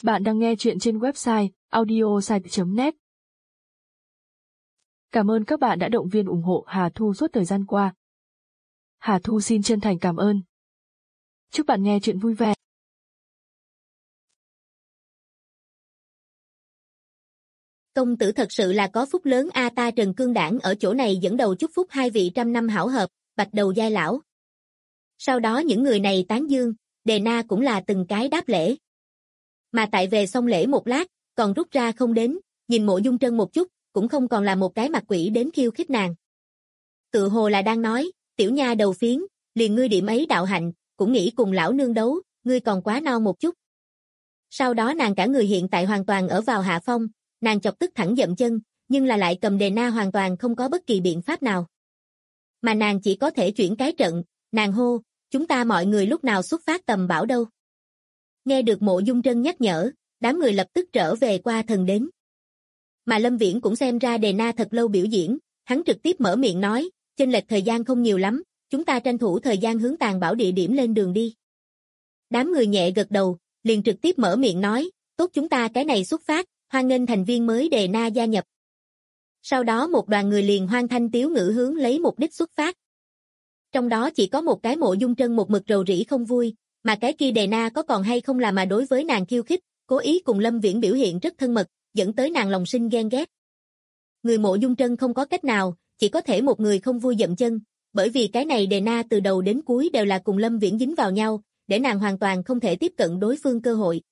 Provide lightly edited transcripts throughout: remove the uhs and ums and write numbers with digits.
Bạn đang nghe chuyện trên website audiosite.net. Cảm ơn các bạn đã động viên ủng hộ Hà Thu suốt thời gian qua. Hà Thu xin chân thành cảm ơn. Chúc bạn nghe chuyện vui vẻ. Công tử thật sự là có phúc lớn a, ta Trần Cương Đảng ở chỗ này dẫn đầu chúc phúc hai vị trăm năm hảo hợp, bạch đầu giai lão. Sau đó những người này tán dương, Đề Na cũng là từng cái đáp lễ. Mà tại về xong lễ một lát, còn rút ra không đến, nhìn Mộ Dung Trân một chút, cũng không còn là một cái mặt quỷ đến khiêu khích nàng. Tự hồ là đang nói, tiểu nha đầu phiến, liền ngươi điểm ấy đạo hạnh, cũng nghĩ cùng lão nương đấu, ngươi còn quá non một chút. Sau đó nàng cả người hiện tại hoàn toàn ở vào hạ phong, nàng chọc tức thẳng dậm chân, nhưng là lại cầm Đề Na hoàn toàn không có bất kỳ biện pháp nào. Mà nàng chỉ có thể chuyển cái trận, nàng hô, chúng ta mọi người lúc nào xuất phát tầm bảo đâu. Nghe được Mộ Dung Trân nhắc nhở, đám người lập tức trở về qua thần đến. Mà Lâm Viễn cũng xem ra Đề Na thật lâu biểu diễn, hắn trực tiếp mở miệng nói, chênh lệch thời gian không nhiều lắm, chúng ta tranh thủ thời gian hướng Tàn Bảo địa điểm lên đường đi. Đám người nhẹ gật đầu, liền trực tiếp mở miệng nói, tốt chúng ta cái này xuất phát, hoan nghênh thành viên mới Đề Na gia nhập. Sau đó một đoàn người liền hoan thanh tiếu ngữ hướng lấy mục đích xuất phát. Trong đó chỉ có một cái Mộ Dung Trân một mực rầu rĩ không vui, mà cái kia Đề Na có còn hay không là mà đối với nàng khiêu khích, cố ý cùng Lâm Viễn biểu hiện rất thân mật, dẫn tới nàng lòng sinh ghen ghét. Người Mộ Dung Trân không có cách nào, chỉ có thể một người không vui dậm chân, bởi vì cái này Đề Na từ đầu đến cuối đều là cùng Lâm Viễn dính vào nhau, để nàng hoàn toàn không thể tiếp cận đối phương cơ hội.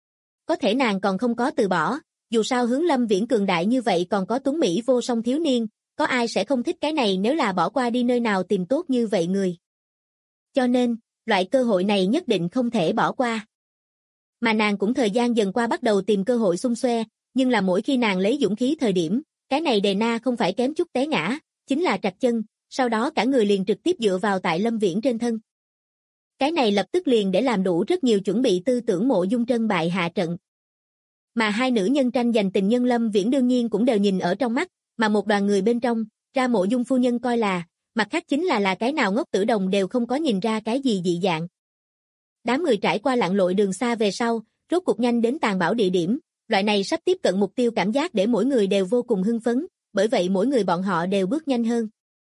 Có thể nàng còn không có từ bỏ, dù sao hướng Lâm Viễn cường đại như vậy còn có tuấn mỹ vô song thiếu niên, có ai sẽ không thích cái này nếu là bỏ qua đi nơi nào tìm tốt như vậy người. Cho nên, loại cơ hội này nhất định không thể bỏ qua. Mà nàng cũng thời gian dần qua bắt đầu tìm cơ hội xung xoe, nhưng là mỗi khi nàng lấy dũng khí thời điểm, cái này Đề Na không phải kém chút té ngã, chính là trật chân, sau đó cả người liền trực tiếp dựa vào tại Lâm Viễn trên thân. Cái này lập tức liền để làm đủ rất nhiều chuẩn bị tư tưởng Mộ Dung Trân bại hạ trận. Mà hai nữ nhân tranh giành tình nhân Lâm Viễn đương nhiên cũng đều nhìn ở trong mắt, mà một đoàn người bên trong, ra Mộ Dung phu nhân coi là, mặt khác chính là cái nào ngốc tử đồng đều không có nhìn ra cái gì dị dạng. Đám người trải qua lặn lội đường xa về sau, rốt cuộc nhanh đến Tàn Bảo địa điểm, loại này sắp tiếp cận mục tiêu cảm giác để mỗi người đều vô cùng hưng phấn, bởi vậy mỗi người bọn họ đều bước nhanh hơn.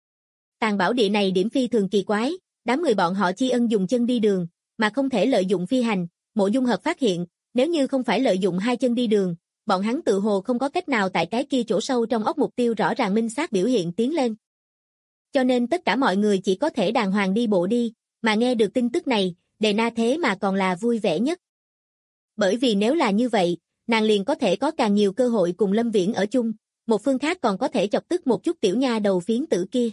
Tàn Bảo địa này điểm phi thường kỳ quái, đám người bọn họ chi ân dùng chân đi đường, mà không thể lợi dụng phi hành, Mộ Dung Hợp phát hiện, nếu như không phải lợi dụng hai chân đi đường, bọn hắn tự hồ không có cách nào tại cái kia chỗ sâu trong óc mục tiêu rõ ràng minh xác biểu hiện tiến lên. Cho nên tất cả mọi người chỉ có thể đàng hoàng đi bộ đi, mà nghe được tin tức này, Đề Na thế mà còn là vui vẻ nhất. Bởi vì nếu là như vậy, nàng liền có thể có càng nhiều cơ hội cùng Lâm Viễn ở chung, một phương khác còn có thể chọc tức một chút tiểu nha đầu phiến tử kia.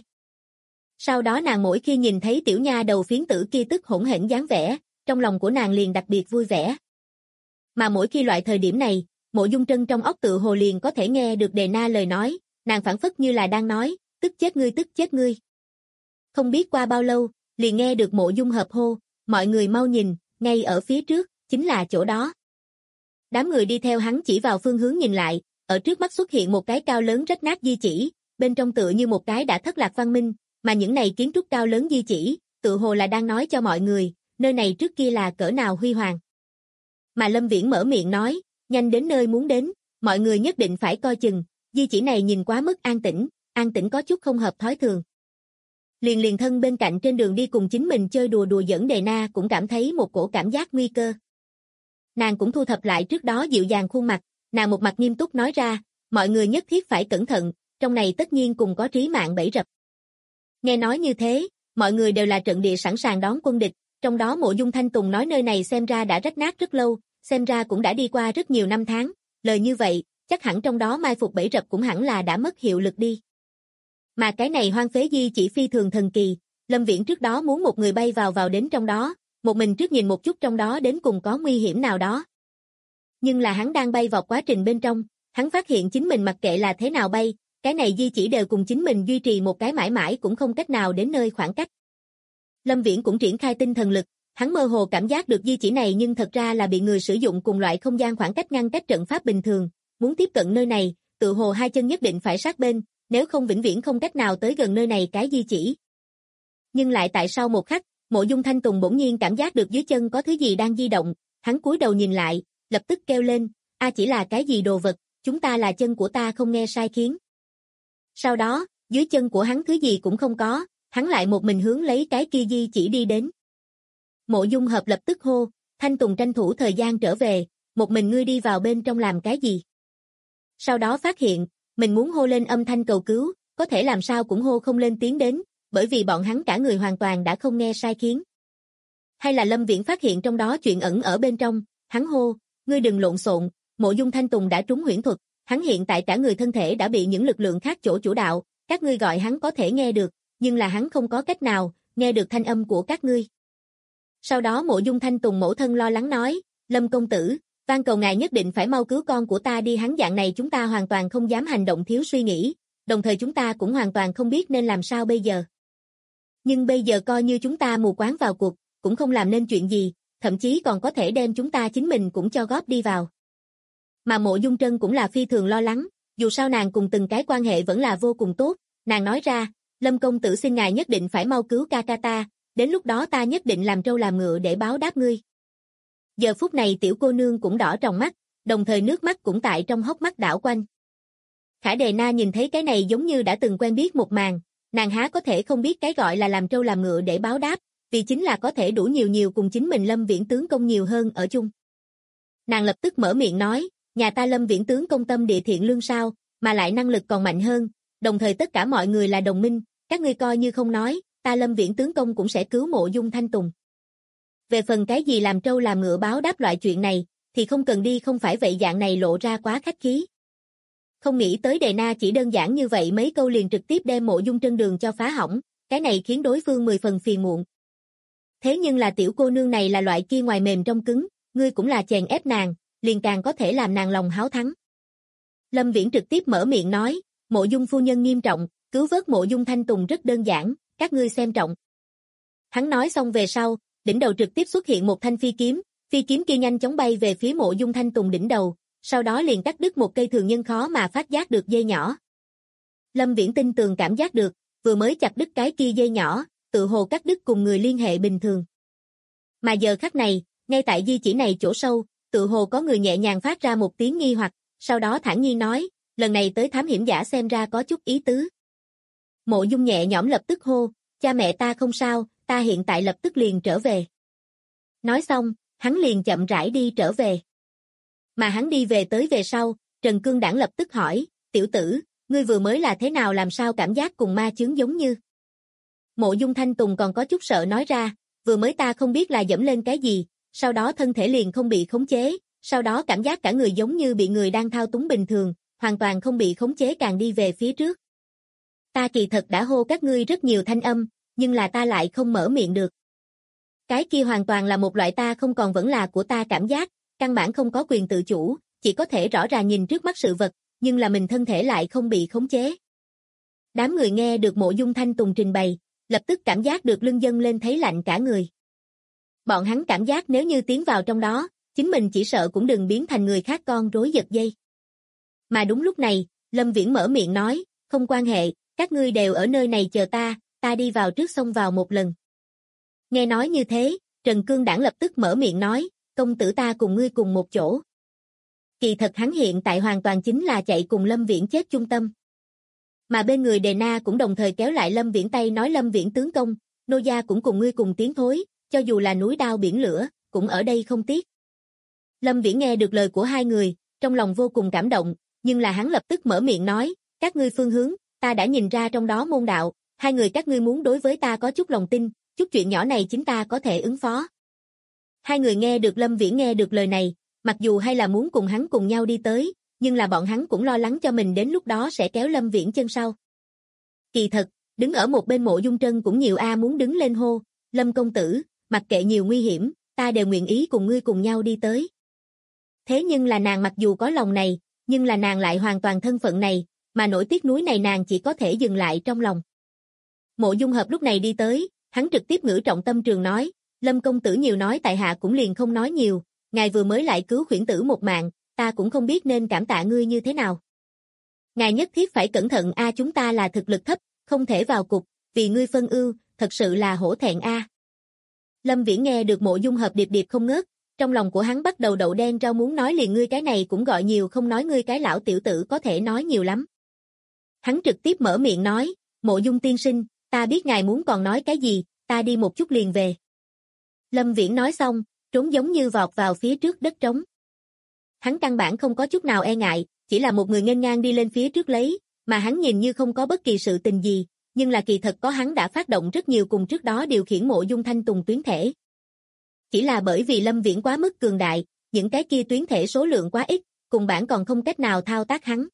Sau đó nàng mỗi khi nhìn thấy tiểu nha đầu phiến tử kia tức hỗn hển dáng vẻ, trong lòng của nàng liền đặc biệt vui vẻ. Mà mỗi khi loại thời điểm này, Mộ Dung Trân trong óc tự hồ liền có thể nghe được Đề Na lời nói, nàng phảng phất như là đang nói, tức chết ngươi tức chết ngươi. Không biết qua bao lâu, liền nghe được Mộ Dung Hợp hô, mọi người mau nhìn, ngay ở phía trước, chính là chỗ đó. Đám người đi theo hắn chỉ vào phương hướng nhìn lại, ở trước mắt xuất hiện một cái cao lớn rách nát di chỉ, bên trong tựa như một cái đã thất lạc văn minh, mà những này kiến trúc cao lớn di chỉ, tự hồ là đang nói cho mọi người, nơi này trước kia là cỡ nào huy hoàng. Mà Lâm Viễn mở miệng nói, nhanh đến nơi muốn đến, mọi người nhất định phải coi chừng, di chỉ này nhìn quá mức an tĩnh có chút không hợp thói thường. Liền thân bên cạnh trên đường đi cùng chính mình chơi đùa giỡn Đề Na cũng cảm thấy một cổ cảm giác nguy cơ. Nàng cũng thu thập lại trước đó dịu dàng khuôn mặt, nàng một mặt nghiêm túc nói ra, mọi người nhất thiết phải cẩn thận, trong này tất nhiên cùng có trí mạng bẫy rập. Nghe nói như thế, mọi người đều là trận địa sẵn sàng đón quân địch, trong đó Mộ Dung Thanh Tùng nói nơi này xem ra đã rách nát rất lâu, xem ra cũng đã đi qua rất nhiều năm tháng, lời như vậy, chắc hẳn trong đó mai phục bẫy rập cũng hẳn là đã mất hiệu lực đi. Mà cái này hoang phế di chỉ phi thường thần kỳ, Lâm Viễn trước đó muốn một người bay vào đến trong đó, một mình trước nhìn một chút trong đó đến cùng có nguy hiểm nào đó. Nhưng là hắn đang bay vào quá trình bên trong, hắn phát hiện chính mình mặc kệ là thế nào bay, cái này di chỉ đều cùng chính mình duy trì một cái mãi mãi cũng không cách nào đến nơi khoảng cách. Lâm Viễn cũng triển khai tinh thần lực, hắn mơ hồ cảm giác được di chỉ này nhưng thật ra là bị người sử dụng cùng loại không gian khoảng cách ngăn cách trận pháp bình thường, muốn tiếp cận nơi này, tự hồ hai chân nhất định phải sát bên, nếu không vĩnh viễn không cách nào tới gần nơi này cái di chỉ. Nhưng lại tại sau một khắc, Mộ Dung Thanh Tùng bỗng nhiên cảm giác được dưới chân có thứ gì đang di động, hắn cúi đầu nhìn lại, lập tức kêu lên, chỉ là cái gì đồ vật, chúng ta là chân của ta không nghe sai khiến. Sau đó, dưới chân của hắn thứ gì cũng không có, hắn lại một mình hướng lấy cái kia di chỉ đi đến. Mộ Dung Hợp lập tức hô, Thanh Tùng tranh thủ thời gian trở về, một mình ngươi đi vào bên trong làm cái gì? Sau đó phát hiện, mình muốn hô lên âm thanh cầu cứu, có thể làm sao cũng hô không lên tiếng đến, bởi vì bọn hắn cả người hoàn toàn đã không nghe sai khiến. Hay là Lâm Viễn phát hiện trong đó chuyện ẩn ở bên trong, hắn hô, ngươi đừng lộn xộn, Mộ Dung Thanh Tùng đã trúng huyễn thuật, hắn hiện tại cả người thân thể đã bị những lực lượng khác chủ đạo, các ngươi gọi hắn có thể nghe được, nhưng là hắn không có cách nào nghe được thanh âm của các ngươi. Sau đó Mộ Dung Thanh Tùng mẫu thân lo lắng nói, Lâm công tử, van cầu ngài nhất định phải mau cứu con của ta đi, hắn dạng này chúng ta hoàn toàn không dám hành động thiếu suy nghĩ, đồng thời chúng ta cũng hoàn toàn không biết nên làm sao bây giờ. Nhưng bây giờ coi như chúng ta mù quáng vào cuộc, cũng không làm nên chuyện gì, thậm chí còn có thể đem chúng ta chính mình cũng cho góp đi vào. Mà Mộ Dung Trân cũng là phi thường lo lắng, dù sao nàng cùng từng cái quan hệ vẫn là vô cùng tốt, nàng nói ra, Lâm công tử xin ngài nhất định phải mau cứu ca ca ta, đến lúc đó ta nhất định làm trâu làm ngựa để báo đáp ngươi. Giờ phút này tiểu cô nương cũng đỏ trong mắt, đồng thời nước mắt cũng tại trong hốc mắt đảo quanh. Khả Đề Na nhìn thấy cái này giống như đã từng quen biết một màn, nàng há có thể không biết cái gọi là làm trâu làm ngựa để báo đáp, vì chính là có thể đủ nhiều cùng chính mình Lâm Viễn tướng công nhiều hơn ở chung. Nàng lập tức mở miệng nói, nhà ta Lâm Viễn tướng công tâm địa thiện lương sao, mà lại năng lực còn mạnh hơn, đồng thời tất cả mọi người là đồng minh, các ngươi coi như không nói, ta Lâm Viễn tướng công cũng sẽ cứu Mộ Dung Thanh Tùng. Về phần cái gì làm trâu làm ngựa báo đáp loại chuyện này, thì không cần đi, không phải vậy dạng này lộ ra quá khách khí. Không nghĩ tới Đề Na chỉ đơn giản như vậy mấy câu liền trực tiếp đem Mộ Dung Trân đường cho phá hỏng, cái này khiến đối phương 10 phần phiền muộn. Thế nhưng là tiểu cô nương này là loại kia ngoài mềm trong cứng, ngươi cũng là chèn ép nàng, liền càng có thể làm nàng lòng háo thắng. Lâm Viễn trực tiếp mở miệng nói, Mộ Dung phu nhân nghiêm trọng, cứu vớt Mộ Dung Thanh Tùng rất đơn giản, các ngươi xem trọng. Hắn nói xong về sau, đỉnh đầu trực tiếp xuất hiện một thanh phi kiếm kia nhanh chóng bay về phía Mộ Dung Thanh Tùng đỉnh đầu, sau đó liền cắt đứt một cây thường nhân khó mà phát giác được dây nhỏ. Lâm Viễn tin tường cảm giác được, vừa mới chặt đứt cái kia dây nhỏ, tự hồ cắt đứt cùng người liên hệ bình thường. Mà giờ khắc này, ngay tại di chỉ này chỗ sâu, tự hồ có người nhẹ nhàng phát ra một tiếng nghi hoặc, sau đó thản nhiên nói, lần này tới thám hiểm giả xem ra có chút ý tứ. Mộ Dung nhẹ nhõm lập tức hô, cha mẹ ta không sao, ta hiện tại lập tức liền trở về. Nói xong, hắn liền chậm rãi đi trở về. Mà hắn đi về tới về sau, Trần Cương Đảng lập tức hỏi, tiểu tử, ngươi vừa mới là thế nào làm sao cảm giác cùng ma chướng giống như. Mộ Dung Thanh Tùng còn có chút sợ nói ra, vừa mới ta không biết là dẫm lên cái gì, sau đó thân thể liền không bị khống chế, sau đó cảm giác cả người giống như bị người đang thao túng bình thường, hoàn toàn không bị khống chế càng đi về phía trước. Ta kỳ thật đã hô các ngươi rất nhiều thanh âm, nhưng là ta lại không mở miệng được. Cái kia hoàn toàn là một loại ta không còn vẫn là của ta cảm giác, căn bản không có quyền tự chủ, chỉ có thể rõ ràng nhìn trước mắt sự vật, nhưng là mình thân thể lại không bị khống chế. Đám người nghe được Mộ Dung Thanh Tùng trình bày, lập tức cảm giác được lưng dâng lên thấy lạnh cả người. Bọn hắn cảm giác nếu như tiến vào trong đó, chính mình chỉ sợ cũng đừng biến thành người khác con rối giật dây. Mà đúng lúc này, Lâm Viễn mở miệng nói, không quan hệ, các ngươi đều ở nơi này chờ ta đi vào trước xông vào một lần. Nghe nói như thế, Trần Cương Đảng lập tức mở miệng nói, công tử ta cùng ngươi cùng một chỗ. Kỳ thật hắn hiện tại hoàn toàn chính là chạy cùng Lâm Viễn chết chung tâm. Mà bên người Đề Na cũng đồng thời kéo lại Lâm Viễn tay nói Lâm Viễn tướng công, nô gia cũng cùng ngươi cùng tiến thối, cho dù là núi đao biển lửa, cũng ở đây không tiếc. Lâm Viễn nghe được lời của hai người, trong lòng vô cùng cảm động, nhưng là hắn lập tức mở miệng nói, các ngươi phương hướng, ta đã nhìn ra trong đó môn đạo, hai người các ngươi muốn đối với ta có chút lòng tin, chút chuyện nhỏ này chính ta có thể ứng phó. Hai người nghe được Lâm Viễn nghe được lời này, mặc dù hay là muốn cùng hắn cùng nhau đi tới, nhưng là bọn hắn cũng lo lắng cho mình đến lúc đó sẽ kéo Lâm Viễn chân sau. Kỳ thật, đứng ở một bên Mộ Dung Trân cũng nhiều muốn đứng lên hô, Lâm công tử, mặc kệ nhiều nguy hiểm, ta đều nguyện ý cùng ngươi cùng nhau đi tới. Thế nhưng là nàng mặc dù có lòng này, nhưng là nàng lại hoàn toàn thân phận này, mà nỗi tiếc nuối này nàng chỉ có thể dừng lại trong lòng. Mộ Dung Hợp lúc này đi tới, hắn trực tiếp ngữ trọng tâm trường nói, Lâm công tử nhiều nói tại hạ cũng liền không nói nhiều, ngài vừa mới lại cứu khuyển tử một mạng, ta cũng không biết nên cảm tạ ngươi như thế nào. Ngài nhất thiết phải cẩn thận chúng ta là thực lực thấp, không thể vào cục, vì ngươi phân ưu, thật sự là hổ thẹn Lâm Viễn nghe được Mộ Dung Hợp điệp điệp không ngớt, Trong lòng của hắn bắt đầu đậu đen rau muốn nói liền ngươi cái này cũng gọi nhiều không nói ngươi cái lão tiểu tử có thể nói nhiều lắm. Hắn trực tiếp mở miệng nói, Mộ Dung tiên sinh, ta biết ngài muốn còn nói cái gì, ta đi một chút liền về. Lâm Viễn nói xong, trốn giống như vọt vào phía trước đất trống. Hắn căn bản không có chút nào e ngại, chỉ là một người nghênh ngang đi lên phía trước lấy, mà hắn nhìn như không có bất kỳ sự tình gì, nhưng là kỳ thật có hắn đã phát động rất nhiều cùng trước đó điều khiển Mộ Dung Thanh Tùng tuyến thể. Chỉ là bởi vì Lâm Viễn quá mức cường đại, những cái kia tuyến thể số lượng quá ít, cùng bản còn không cách nào thao tác hắn.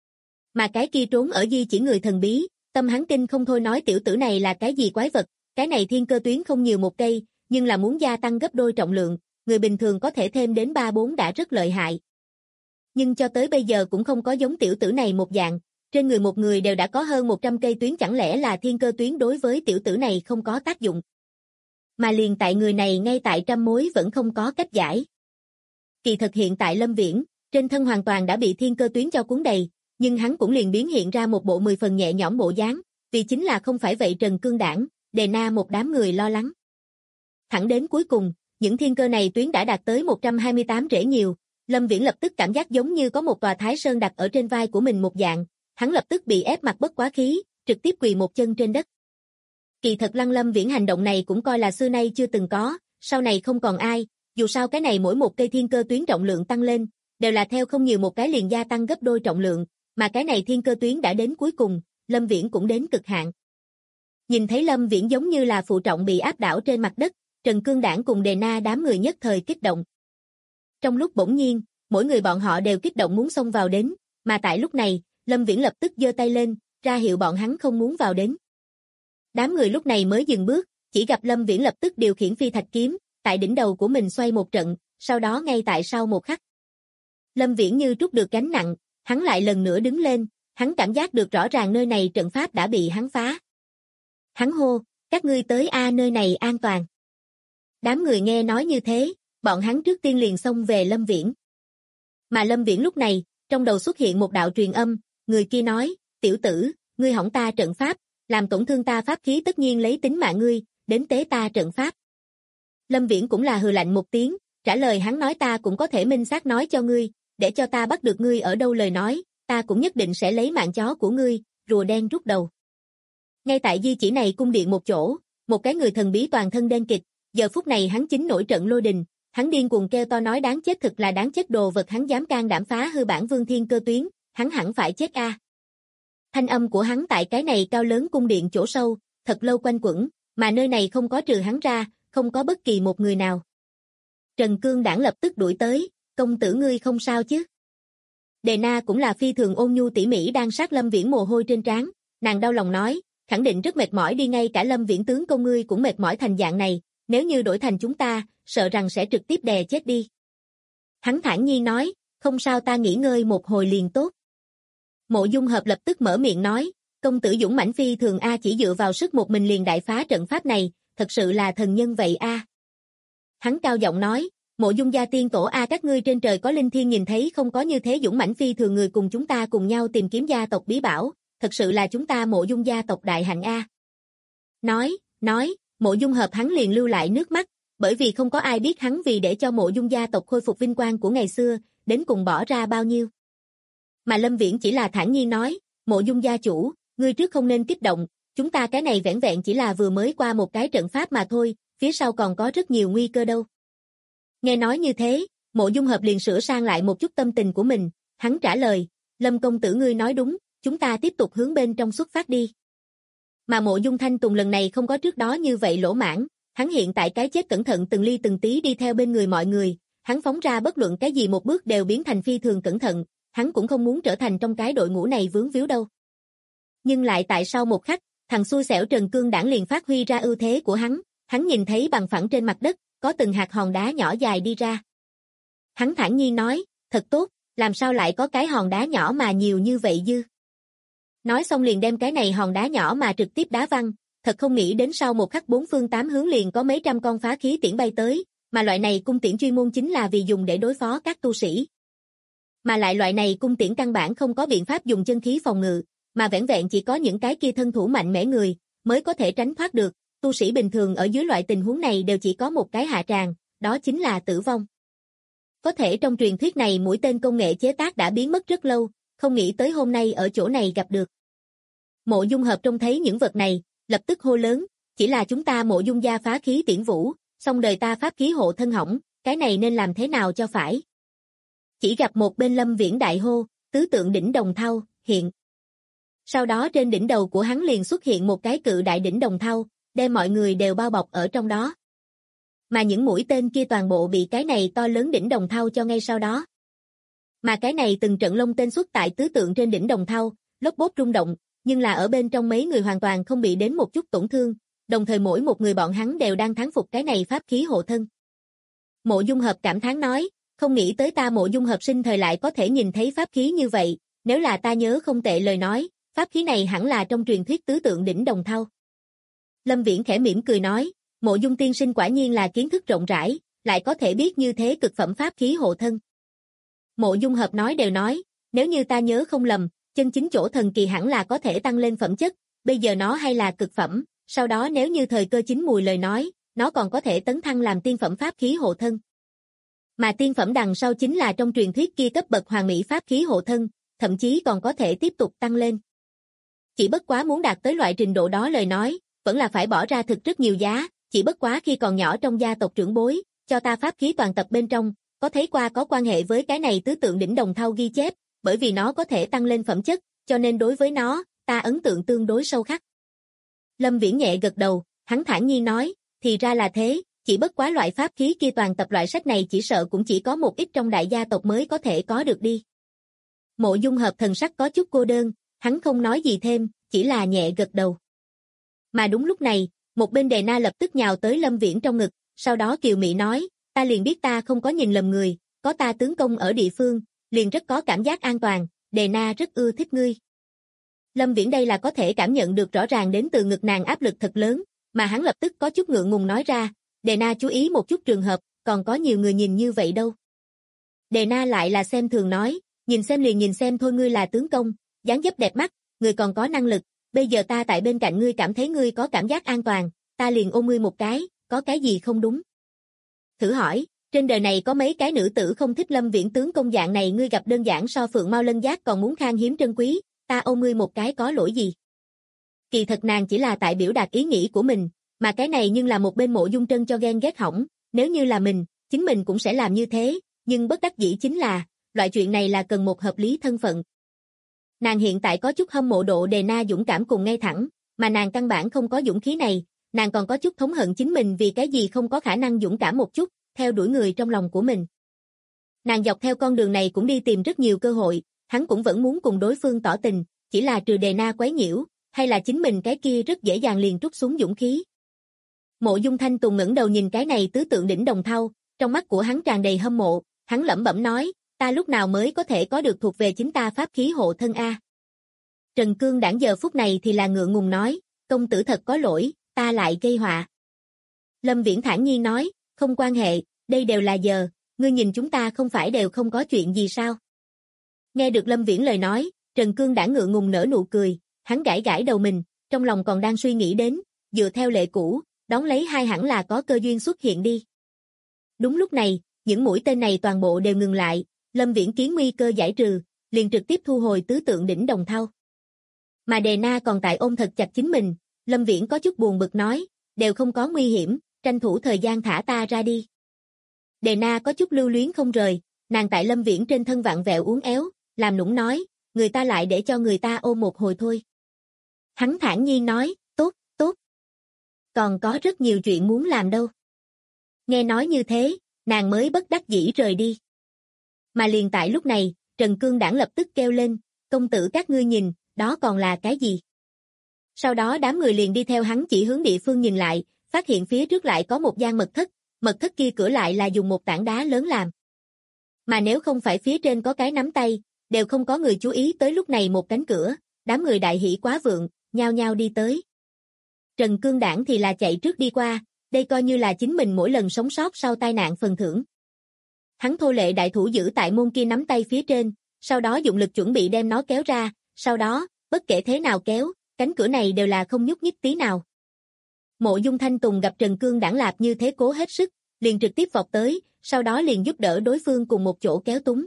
Mà cái kia trốn ở di chỉ người thần bí, tâm hắn kinh không thôi nói tiểu tử này là cái gì quái vật, cái này thiên cơ tuyến không nhiều một cây, nhưng là muốn gia tăng gấp đôi trọng lượng, người bình thường có thể thêm đến 3-4 đã rất lợi hại. Nhưng cho tới bây giờ cũng không có giống tiểu tử này một dạng, trên người một người đều đã có hơn 100 cây tuyến, chẳng lẽ là thiên cơ tuyến đối với tiểu tử này không có tác dụng. Mà liền tại người này ngay tại trăm mối vẫn không có cách giải. Kỳ thực hiện tại Lâm Viễn, trên thân hoàn toàn đã bị thiên cơ tuyến cho cuốn đầy, nhưng hắn cũng liền biến hiện ra một bộ 10 phần nhẹ nhõm bộ dáng, vì chính là không phải vậy Trần Cương Đảng, Đề Na một đám người lo lắng. Thẳng đến cuối cùng, những thiên cơ này tuyến đã đạt tới 128 rễ nhiều, Lâm Viễn lập tức cảm giác giống như có một tòa Thái Sơn đặt ở trên vai của mình một dạng, hắn lập tức bị ép mặt bất quá khí, trực tiếp quỳ một chân trên đất. Kỳ thật Lâm Viễn hành động này cũng coi là xưa nay chưa từng có, sau này không còn ai, dù sao cái này mỗi một cây thiên cơ tuyến trọng lượng tăng lên, đều là theo không nhiều một cái liền gia tăng gấp đôi trọng lượng, mà cái này thiên cơ tuyến đã đến cuối cùng, Lâm Viễn cũng đến cực hạn. Nhìn thấy Lâm Viễn giống như là phụ trọng bị áp đảo trên mặt đất, Trần Cương Đảng cùng Đề Na đám người nhất thời kích động. Trong lúc bỗng nhiên, mỗi người bọn họ đều kích động muốn xông vào đến, mà tại lúc này, Lâm Viễn lập tức giơ tay lên, ra hiệu bọn hắn không muốn vào đến. Đám người lúc này mới dừng bước, chỉ gặp Lâm Viễn lập tức điều khiển phi thạch kiếm, tại đỉnh đầu của mình xoay một trận, sau đó ngay tại sau một khắc. Lâm Viễn như trút được gánh nặng, hắn lại lần nữa đứng lên, hắn cảm giác được rõ ràng nơi này trận pháp đã bị hắn phá. Hắn hô, các ngươi tới nơi này an toàn. Đám người nghe nói như thế, bọn hắn trước tiên liền xông về Lâm Viễn. Mà Lâm Viễn lúc này, trong đầu xuất hiện một đạo truyền âm, người kia nói, tiểu tử, ngươi hỏng ta trận pháp, làm tổn thương ta pháp khí tất nhiên lấy tính mạng ngươi, đến tế ta trận pháp. Lâm Viễn cũng là hừ lạnh một tiếng, trả lời hắn nói ta cũng có thể minh xác nói cho ngươi, để cho ta bắt được ngươi ở đâu lời nói, ta cũng nhất định sẽ lấy mạng chó của ngươi, rùa đen rút đầu. Ngay tại di chỉ này cung điện một chỗ, một cái người thần bí toàn thân đen kịt, giờ phút này hắn chính nổi trận lôi đình, hắn điên cuồng kêu to nói đáng chết thực là đáng chết đồ vật hắn dám can đảm phá hư bản vương thiên cơ tuyến, hắn hẳn phải chết a. Thanh âm của hắn tại cái này cao lớn cung điện chỗ sâu, thật lâu quanh quẩn, mà nơi này không có trừ hắn ra, không có bất kỳ một người nào. Trần Cương Đảng lập tức đuổi tới, công tử ngươi không sao chứ? Đề Na cũng là phi thường ôn nhu tỉ mỉ đang sát Lâm Viễn mồ hôi trên trán, nàng đau lòng nói, khẳng định rất mệt mỏi đi ngay cả Lâm Viễn tướng công ngươi cũng mệt mỏi thành dạng này, nếu như đổi thành chúng ta, sợ rằng sẽ trực tiếp đè chết đi. Hắn thản nhiên nói, không sao ta nghỉ ngơi một hồi liền tốt. Mộ Dung Hợp lập tức mở miệng nói, công tử dũng mãnh phi thường chỉ dựa vào sức một mình liền đại phá trận pháp này, thật sự là thần nhân vậy Hắn cao giọng nói, Mộ Dung gia tiên tổ các ngươi trên trời có linh thiên nhìn thấy không có như thế dũng mãnh phi thường người cùng chúng ta cùng nhau tìm kiếm gia tộc bí bảo, thật sự là chúng ta Mộ Dung gia tộc đại hạnh Nói, Mộ Dung Hợp hắn liền lưu lại nước mắt, bởi vì không có ai biết hắn vì để cho Mộ Dung gia tộc khôi phục vinh quang của ngày xưa, đến cùng bỏ ra bao nhiêu. Mà Lâm Viễn chỉ là thản nhiên nói, Mộ Dung gia chủ, ngươi trước không nên kích động, chúng ta cái này vẻn vẹn chỉ là vừa mới qua một cái trận pháp mà thôi, phía sau còn có rất nhiều nguy cơ đâu. Nghe nói như thế, Mộ Dung Hợp liền sửa sang lại một chút tâm tình của mình, hắn trả lời, Lâm công tử ngươi nói đúng, chúng ta tiếp tục hướng bên trong xuất phát đi. Mà Mộ Dung Thanh Tùng lần này không có trước đó như vậy lỗ mãn, hắn hiện tại cái chết cẩn thận từng ly từng tí đi theo bên người mọi người, hắn phóng ra bất luận cái gì một bước đều biến thành phi thường cẩn thận, hắn cũng không muốn trở thành trong cái đội ngũ này vướng víu đâu. Nhưng lại tại sau một khắc, thằng xui xẻo Trần Cương Đảng liền phát huy ra ưu thế của hắn nhìn thấy bằng phẳng trên mặt đất, có từng hạt hòn đá nhỏ dài đi ra. Hắn thản nhiên nói, thật tốt, làm sao lại có cái hòn đá nhỏ mà nhiều như vậy dư. Nói xong liền đem cái này hòn đá nhỏ mà trực tiếp đá văng, thật không nghĩ đến sau một khắc bốn phương tám hướng liền có mấy trăm con phá khí tiễn bay tới, mà loại này cung tiễn chuyên môn chính là vì dùng để đối phó các tu sĩ. Mà lại loại này cung tiễn căn bản không có biện pháp dùng chân khí phòng ngự, mà vẻn vẹn chỉ có những cái kia thân thủ mạnh mẽ người mới có thể tránh thoát được, tu sĩ bình thường ở dưới loại tình huống này đều chỉ có một cái hạ tràng, đó chính là tử vong. Có thể trong truyền thuyết này mũi tên công nghệ chế tác đã biến mất rất lâu, không nghĩ tới hôm nay ở chỗ này gặp được. Mộ Dung Hợp trông thấy những vật này, lập tức hô lớn, chỉ là chúng ta Mộ Dung gia phá khí tiễn vũ, xong đời ta pháp khí hộ thân hỏng, cái này nên làm thế nào cho phải. Chỉ gặp một bên Lâm Viễn đại hô, tứ tượng đỉnh đồng thau, hiện. Sau đó trên đỉnh đầu của hắn liền xuất hiện một cái cự đại đỉnh đồng thau, đem mọi người đều bao bọc ở trong đó. Mà những mũi tên kia toàn bộ bị cái này to lớn đỉnh đồng thau cho ngay sau đó. Mà cái này từng trận lông tên xuất tại tứ tượng trên đỉnh đồng thau, lốp bốp rung động, nhưng là ở bên trong mấy người hoàn toàn không bị đến một chút tổn thương, đồng thời mỗi một người bọn hắn đều đang thán phục cái này pháp khí hộ thân. Mộ Dung Hợp cảm thán nói, không nghĩ tới ta Mộ Dung Hợp sinh thời lại có thể nhìn thấy pháp khí như vậy, nếu là ta nhớ không tệ lời nói, pháp khí này hẳn là trong truyền thuyết tứ tượng đỉnh đồng thau. Lâm Viễn khẽ mỉm cười nói, Mộ Dung tiên sinh quả nhiên là kiến thức rộng rãi, lại có thể biết như thế cực phẩm pháp khí hộ thân. Mộ Dung Hợp nói đều nói, nếu như ta nhớ không lầm, chân chính chỗ thần kỳ hẳn là có thể tăng lên phẩm chất, bây giờ nó hay là cực phẩm, sau đó nếu như thời cơ chín mùi lời nói, nó còn có thể tấn thăng làm tiên phẩm pháp khí hộ thân. Mà tiên phẩm đằng sau chính là trong truyền thuyết kia cấp bậc hoàn mỹ pháp khí hộ thân, thậm chí còn có thể tiếp tục tăng lên. Chỉ bất quá muốn đạt tới loại trình độ đó lời nói, vẫn là phải bỏ ra thực rất nhiều giá, chỉ bất quá khi còn nhỏ trong gia tộc trưởng bối, cho ta pháp khí toàn tập bên trong, có thấy qua có quan hệ với cái này tứ tượng đỉnh đồng thau ghi chép, bởi vì nó có thể tăng lên phẩm chất, cho nên đối với nó, ta ấn tượng tương đối sâu khắc. Lâm Viễn nhẹ gật đầu, hắn thản nhiên nói, thì ra là thế, chỉ bất quá loại pháp khí kia toàn tập loại sách này chỉ sợ cũng chỉ có một ít trong đại gia tộc mới có thể có được đi. Mộ Dung Hợp thần sắc có chút cô đơn, hắn không nói gì thêm, chỉ là nhẹ gật đầu. Mà đúng lúc này, một bên Đề Na lập tức nhào tới Lâm Viễn trong ngực, sau đó kiều mị nói, ta liền biết ta không có nhìn lầm người, có ta tướng công ở địa phương, liền rất có cảm giác an toàn, Đề Na rất ưa thích ngươi. Lâm Viễn đây là có thể cảm nhận được rõ ràng đến từ ngực nàng áp lực thật lớn, mà hắn lập tức có chút ngượng ngùng nói ra, Đề Na chú ý một chút trường hợp, còn có nhiều người nhìn như vậy đâu. Đề Na lại là xem thường nói, nhìn xem liền nhìn xem thôi, ngươi là tướng công, dáng dấp đẹp mắt, người còn có năng lực, bây giờ ta tại bên cạnh ngươi cảm thấy ngươi có cảm giác an toàn, ta liền ôm ngươi một cái, có cái gì không đúng? Thử hỏi, trên đời này có mấy cái nữ tử không thích Lâm Viễn tướng công dạng này, ngươi gặp đơn giản so phượng mau lân giác còn muốn khan hiếm trân quý, ta ôm ngươi một cái có lỗi gì? Kỳ thật nàng chỉ là tại biểu đạt ý nghĩ của mình, mà cái này nhưng là một bên Mộ Dung Trân cho ghen ghét hỏng, nếu như là mình, chính mình cũng sẽ làm như thế, nhưng bất đắc dĩ chính là, loại chuyện này là cần một hợp lý thân phận. Nàng hiện tại có chút hâm mộ độ Đề Na dũng cảm cùng ngay thẳng, mà nàng căn bản không có dũng khí này, nàng còn có chút thống hận chính mình vì cái gì không có khả năng dũng cảm một chút, theo đuổi người trong lòng của mình. Nàng dọc theo con đường này cũng đi tìm rất nhiều cơ hội, hắn cũng vẫn muốn cùng đối phương tỏ tình, chỉ là trừ Đề Na quấy nhiễu, hay là chính mình cái kia rất dễ dàng liền trút xuống dũng khí. Mộ Dung Thanh Tùng ngẩng đầu nhìn cái này tứ tượng đỉnh đồng thau, trong mắt của hắn tràn đầy hâm mộ, hắn lẩm bẩm nói, ta lúc nào mới có thể có được thuộc về chính ta pháp khí hộ thân a. Trần Cương Đảng giờ phút này thì là ngượng ngùng nói, công tử thật có lỗi, ta lại gây họa. Lâm Viễn thản nhiên nói, không quan hệ, đây đều là giờ, ngươi nhìn chúng ta không phải đều không có chuyện gì sao? Nghe được Lâm Viễn lời nói, Trần Cương Đảng ngượng ngùng nở nụ cười, hắn gãi gãi đầu mình, trong lòng còn đang suy nghĩ đến, dựa theo lệ cũ, đón lấy hai hẳn là có cơ duyên xuất hiện đi. Đúng lúc này, những mũi tên này toàn bộ đều ngừng lại, Lâm Viễn kiến nguy cơ giải trừ, liền trực tiếp thu hồi tứ tượng đỉnh đồng thau. Mà Đề Na còn tại ôm thật chặt chính mình, Lâm Viễn có chút buồn bực nói, đều không có nguy hiểm, tranh thủ thời gian thả ta ra đi. Đề Na có chút lưu luyến không rời, nàng tại Lâm Viễn trên thân vặn vẹo uốn éo, làm nũng nói, người ta lại để cho người ta ôm một hồi thôi. Hắn thản nhiên nói, tốt, tốt. Còn có rất nhiều chuyện muốn làm đâu. Nghe nói như thế, nàng mới bất đắc dĩ rời đi. Mà liền tại lúc này, Trần Cương Đảng lập tức kêu lên, công tử các ngươi nhìn, đó còn là cái gì? Sau đó đám người liền đi theo hắn chỉ hướng địa phương nhìn lại, phát hiện phía trước lại có một gian mật thất kia cửa lại là dùng một tảng đá lớn làm. Mà nếu không phải phía trên có cái nắm tay, đều không có người chú ý tới lúc này một cánh cửa, đám người đại hỉ quá vượng, nhao nhao đi tới. Trần Cương Đảng thì là chạy trước đi qua, đây coi như là chính mình mỗi lần sống sót sau tai nạn phần thưởng. Hắn thô lệ đại thủ giữ tại môn kia nắm tay phía trên, sau đó dụng lực chuẩn bị đem nó kéo ra, sau đó, bất kể thế nào kéo, cánh cửa này đều là không nhúc nhích tí nào. Mộ Dung Thanh Tùng gặp Trần Cương Đảng lạp như thế cố hết sức, liền trực tiếp vọt tới, sau đó liền giúp đỡ đối phương cùng một chỗ kéo túng.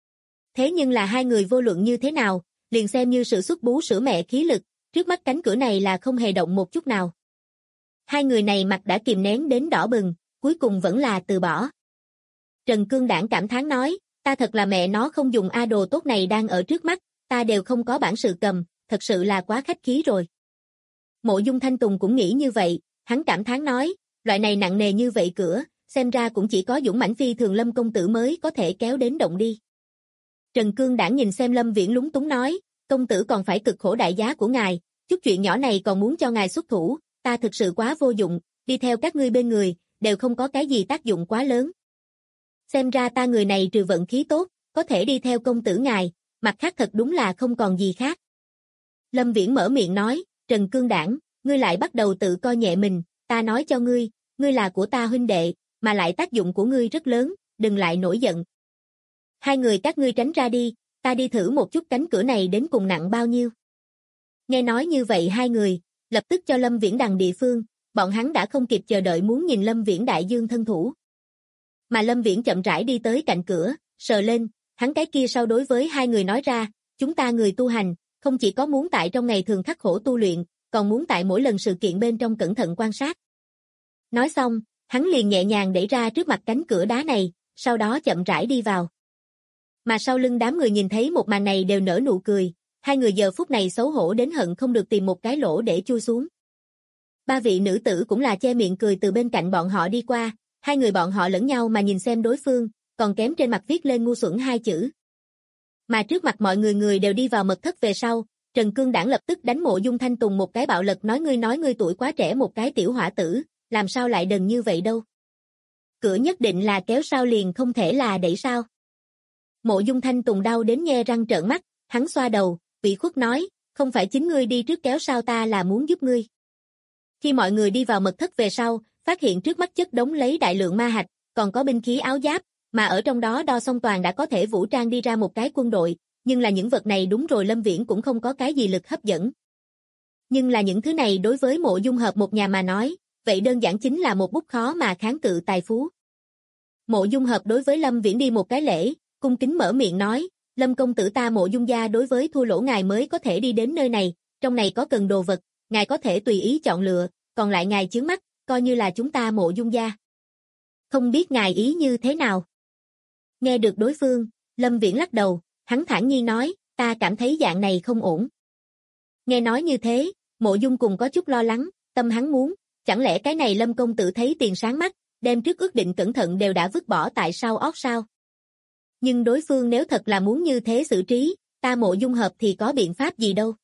Thế nhưng là hai người vô luận như thế nào, liền xem như sự xuất bú sữa mẹ khí lực, trước mắt cánh cửa này là không hề động một chút nào. Hai người này mặt đã kìm nén đến đỏ bừng, cuối cùng vẫn là từ bỏ. Trần Cương Đảng cảm thán nói, ta thật là mẹ nó không dùng đồ tốt này đang ở trước mắt, ta đều không có bản sự cầm, thật sự là quá khách khí rồi. Mộ Dung Thanh Tùng cũng nghĩ như vậy, hắn cảm thán nói, loại này nặng nề như vậy cửa, xem ra cũng chỉ có dũng mãnh phi thường Lâm công tử mới có thể kéo đến động đi. Trần Cương Đảng nhìn xem Lâm Viễn lúng túng nói, công tử còn phải cực khổ đại giá của ngài, chút chuyện nhỏ này còn muốn cho ngài xuất thủ, ta thực sự quá vô dụng, đi theo các ngươi bên người, đều không có cái gì tác dụng quá lớn. Xem ra ta người này trừ vận khí tốt, có thể đi theo công tử ngài, mặt khác thật đúng là không còn gì khác. Lâm Viễn mở miệng nói, Trần Cương Đảng, ngươi lại bắt đầu tự coi nhẹ mình, ta nói cho ngươi, ngươi là của ta huynh đệ, mà lại tác dụng của ngươi rất lớn, đừng lại nổi giận. Hai người các ngươi tránh ra đi, ta đi thử một chút cánh cửa này đến cùng nặng bao nhiêu. Nghe nói như vậy hai người, lập tức cho Lâm Viễn đằng địa phương, bọn hắn đã không kịp chờ đợi muốn nhìn Lâm Viễn đại dương thân thủ. Mà Lâm Viễn chậm rãi đi tới cạnh cửa, sờ lên, hắn cái kia sau đối với hai người nói ra, chúng ta người tu hành, không chỉ có muốn tại trong ngày thường khắc khổ tu luyện, còn muốn tại mỗi lần sự kiện bên trong cẩn thận quan sát. Nói xong, hắn liền nhẹ nhàng đẩy ra trước mặt cánh cửa đá này, sau đó chậm rãi đi vào. Mà sau lưng đám người nhìn thấy một màn này đều nở nụ cười, hai người giờ phút này xấu hổ đến hận không được tìm một cái lỗ để chui xuống. Ba vị nữ tử cũng là che miệng cười từ bên cạnh bọn họ đi qua, hai người bọn họ lẫn nhau mà nhìn xem đối phương, còn kém trên mặt viết lên ngu xuẩn hai chữ. Mà trước mặt mọi người đều đi vào mật thất về sau, Trần Cương Đảng lập tức đánh Mộ Dung Thanh Tùng một cái bạo lật nói ngươi tuổi quá trẻ một cái tiểu hỏa tử, làm sao lại đần như vậy đâu. Cửa nhất định là kéo sao liền không thể là đẩy sao. Mộ Dung Thanh Tùng đau đến nhe răng trợn mắt, hắn xoa đầu, ủy khuất nói, không phải chính ngươi đi trước kéo sao ta là muốn giúp ngươi. Khi mọi người đi vào mật thất về sau, phát hiện trước mắt chất đống lấy đại lượng ma hạch, còn có binh khí áo giáp, mà ở trong đó đo xong toàn đã có thể vũ trang đi ra một cái quân đội, nhưng là những vật này đúng rồi Lâm Viễn cũng không có cái gì lực hấp dẫn. Nhưng là những thứ này đối với Mộ Dung Hợp một nhà mà nói, vậy đơn giản chính là một bút khó mà kháng cự tài phú. Mộ Dung Hợp đối với Lâm Viễn đi một cái lễ, cung kính mở miệng nói, Lâm công tử ta Mộ Dung gia đối với thua lỗ ngài mới có thể đi đến nơi này, trong này có cần đồ vật, ngài có thể tùy ý chọn lựa, còn lại ngài chướng mắt, coi như là chúng ta Mộ Dung gia. Không biết ngài ý như thế nào? Nghe được đối phương, Lâm Viễn lắc đầu, hắn thản nhiên nói, ta cảm thấy dạng này không ổn. Nghe nói như thế, Mộ Dung cùng có chút lo lắng, tâm hắn muốn, chẳng lẽ cái này Lâm công tử thấy tiền sáng mắt, đem trước ước định cẩn thận đều đã vứt bỏ tại sau ót sao? Nhưng đối phương nếu thật là muốn như thế xử trí, ta Mộ Dung Hợp thì có biện pháp gì đâu.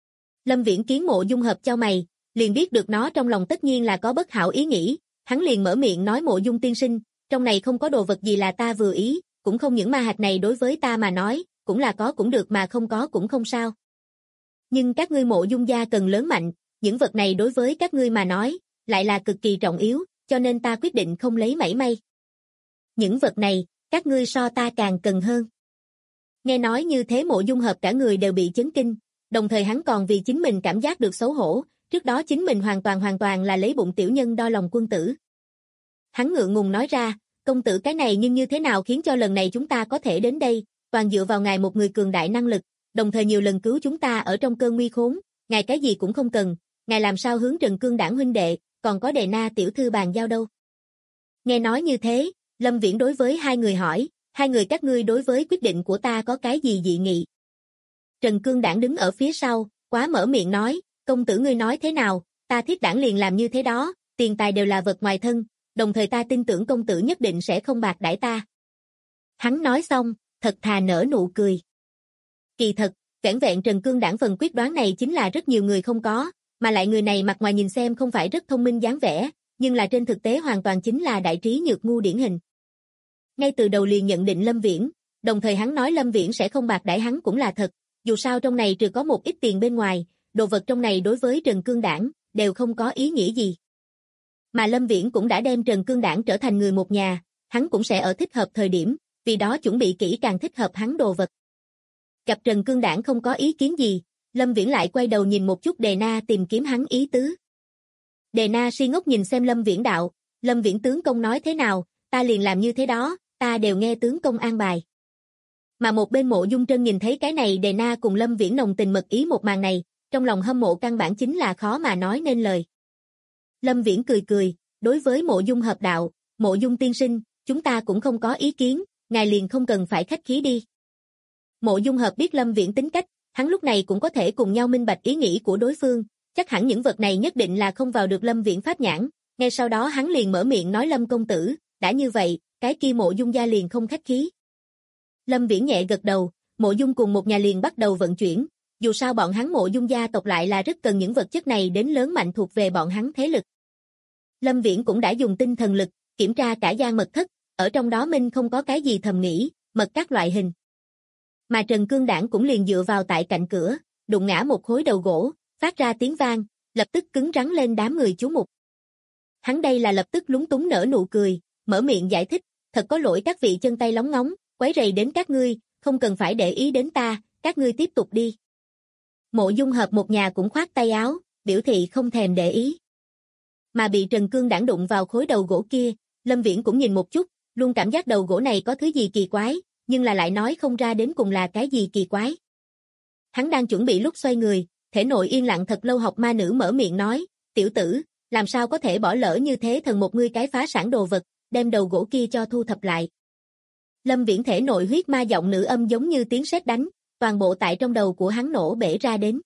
Lâm Viễn kiến Mộ Dung Hợp chau mày, liền biết được nó trong lòng tất nhiên là có bất hảo ý nghĩ, hắn liền mở miệng nói Mộ Dung tiên sinh, trong này không có đồ vật gì là ta vừa ý, cũng không những ma hạch này đối với ta mà nói, cũng là có cũng được mà không có cũng không sao. Nhưng các ngươi Mộ Dung gia cần lớn mạnh, những vật này đối với các ngươi mà nói, lại là cực kỳ trọng yếu, cho nên ta quyết định không lấy mảy may. Những vật này, các ngươi so ta càng cần hơn. Nghe nói như thế Mộ Dung Hợp cả người đều bị chấn kinh, đồng thời hắn còn vì chính mình cảm giác được xấu hổ, trước đó chính mình hoàn toàn là lấy bụng tiểu nhân đo lòng quân tử. Hắn ngượng ngùng nói ra, công tử cái này nhưng như thế nào khiến cho lần này chúng ta có thể đến đây, toàn dựa vào ngài một người cường đại năng lực, đồng thời nhiều lần cứu chúng ta ở trong cơn nguy khốn, ngài cái gì cũng không cần, ngài làm sao hướng Trần Cương Đảng huynh đệ, còn có Đề Na tiểu thư bàn giao đâu. Nghe nói như thế, Lâm Viễn đối với hai người hỏi, hai người các ngươi đối với quyết định của ta có cái gì dị nghị? Trần Cương Đảng đứng ở phía sau, quá mở miệng nói, công tử ngươi nói thế nào, ta thiết đảng liền làm như thế đó, tiền tài đều là vật ngoài thân, đồng thời ta tin tưởng công tử nhất định sẽ không bạc đãi ta. Hắn nói xong, thật thà nở nụ cười. Kỳ thật, vẻn vẹn Trần Cương Đảng phần quyết đoán này chính là rất nhiều người không có, mà lại người này mặt ngoài nhìn xem không phải rất thông minh dáng vẻ, nhưng là trên thực tế hoàn toàn chính là đại trí nhược ngu điển hình. Ngay từ đầu liền nhận định Lâm Viễn, đồng thời hắn nói Lâm Viễn sẽ không bạc đãi hắn cũng là thật, dù sao trong này trừ có một ít tiền bên ngoài, đồ vật trong này đối với Trần Cương Đảng đều không có ý nghĩa gì. Mà Lâm Viễn cũng đã đem Trần Cương Đảng trở thành người một nhà, hắn cũng sẽ ở thích hợp thời điểm, vì đó chuẩn bị kỹ càng thích hợp hắn đồ vật. Gặp Trần Cương Đảng không có ý kiến gì, Lâm Viễn lại quay đầu nhìn một chút Đề Na tìm kiếm hắn ý tứ. Đề Na si ngốc nhìn xem Lâm Viễn đạo, Lâm Viễn tướng công nói thế nào, ta liền làm như thế đó, ta đều nghe tướng công an bài. Mà một bên Mộ Dung Trân nhìn thấy cái này Đề Na cùng Lâm Viễn nồng tình mật ý một màn này, trong lòng hâm mộ căn bản chính là khó mà nói nên lời. Lâm Viễn cười cười, đối với Mộ Dung hợp đạo, Mộ Dung tiên sinh, chúng ta cũng không có ý kiến, ngài liền không cần phải khách khí đi. Mộ Dung hợp biết Lâm Viễn tính cách, hắn lúc này cũng có thể cùng nhau minh bạch ý nghĩ của đối phương, chắc hẳn những vật này nhất định là không vào được Lâm Viễn pháp nhãn, ngay sau đó hắn liền mở miệng nói Lâm công tử, đã như vậy, cái kia Mộ Dung gia liền không khách khí. Lâm Viễn nhẹ gật đầu, Mộ Dung cùng một nhà liền bắt đầu vận chuyển, dù sao bọn hắn Mộ Dung gia tộc lại là rất cần những vật chất này đến lớn mạnh thuộc về bọn hắn thế lực. Lâm Viễn cũng đã dùng tinh thần lực, kiểm tra cả gian mật thất, ở trong đó minh không có cái gì thầm nghĩ, mật các loại hình. Mà Trần Cương Đảng cũng liền dựa vào tại cạnh cửa, đụng ngã một khối đầu gỗ, phát ra tiếng vang, lập tức cứng rắn lên đám người chú mục. Hắn đây là lập tức lúng túng nở nụ cười, mở miệng giải thích, thật có lỗi các vị chân tay lóng ngóng, quấy rầy đến các ngươi, không cần phải để ý đến ta, các ngươi tiếp tục đi. Mộ Dung hợp một nhà cũng khoát tay áo, biểu thị không thèm để ý. Mà bị Trần Cương Đảng đụng vào khối đầu gỗ kia, Lâm Viễn cũng nhìn một chút, luôn cảm giác đầu gỗ này có thứ gì kỳ quái, nhưng là lại nói không ra đến cùng là cái gì kỳ quái. Hắn đang chuẩn bị lúc xoay người, thể nội yên lặng thật lâu học ma nữ mở miệng nói, tiểu tử, làm sao có thể bỏ lỡ như thế thần một ngươi cái phá sản đồ vật, đem đầu gỗ kia cho thu thập lại. Lâm Viễn thể nội huyết ma giọng nữ âm giống như tiếng sét đánh, toàn bộ tại trong đầu của hắn nổ bể ra đến.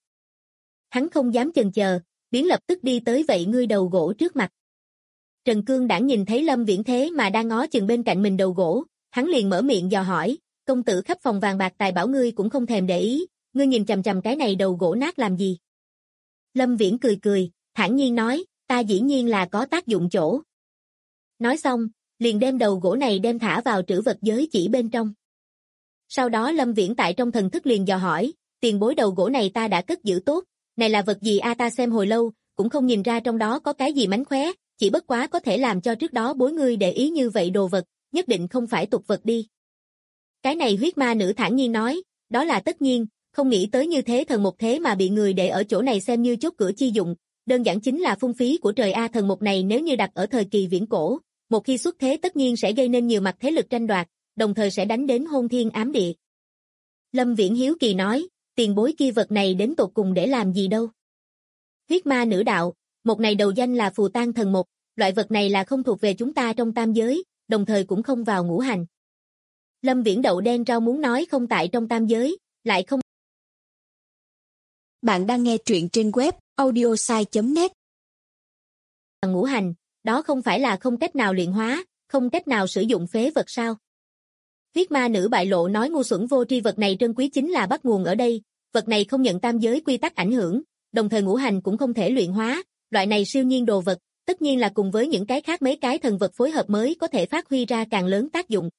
Hắn không dám chần chờ, biến lập tức đi tới vậy ngươi đầu gỗ trước mặt. Trần Cương Đảng nhìn thấy Lâm Viễn thế mà đang ngó chừng bên cạnh mình đầu gỗ, hắn liền mở miệng dò hỏi, công tử khắp phòng vàng bạc tài bảo ngươi cũng không thèm để ý, ngươi nhìn chằm chằm cái này đầu gỗ nát làm gì? Lâm Viễn cười cười, thản nhiên nói, ta dĩ nhiên là có tác dụng chỗ. Nói xong, liền đem đầu gỗ này đem thả vào trữ vật giới chỉ bên trong. Sau đó Lâm Viễn tại trong thần thức liền dò hỏi, tiền bối đầu gỗ này ta đã cất giữ tốt, này là vật gì a ta xem hồi lâu, cũng không nhìn ra trong đó có cái gì mánh khóe, chỉ bất quá có thể làm cho trước đó bối ngươi để ý như vậy đồ vật, nhất định không phải tục vật đi. Cái này huyết ma nữ thản nhiên nói, đó là tất nhiên, không nghĩ tới như thế thần một thế mà bị người để ở chỗ này xem như chốt cửa chi dụng, đơn giản chính là phung phí của trời a thần một này nếu như đặt ở thời kỳ viễn cổ, một khi xuất thế tất nhiên sẽ gây nên nhiều mặt thế lực tranh đoạt, đồng thời sẽ đánh đến hôn thiên ám địa. Lâm Viễn hiếu kỳ nói, tiền bối kia vật này đến tột cùng để làm gì đâu? Huyết ma nữ đạo, một này đầu danh là phù tang thần một, loại vật này là không thuộc về chúng ta trong tam giới, đồng thời cũng không vào ngũ hành. Lâm Viễn đậu đen rau muốn nói không tại trong tam giới, lại không. Bạn đang nghe truyện trên web audiosai.net. Ngũ hành, đó không phải là không cách nào luyện hóa, không cách nào sử dụng phế vật sao? Huyết ma nữ bại lộ nói ngu xuẩn vô tri vật này trân quý chính là bắt nguồn ở đây, vật này không nhận tam giới quy tắc ảnh hưởng, đồng thời ngũ hành cũng không thể luyện hóa, loại này siêu nhiên đồ vật, tất nhiên là cùng với những cái khác mấy cái thần vật phối hợp mới có thể phát huy ra càng lớn tác dụng.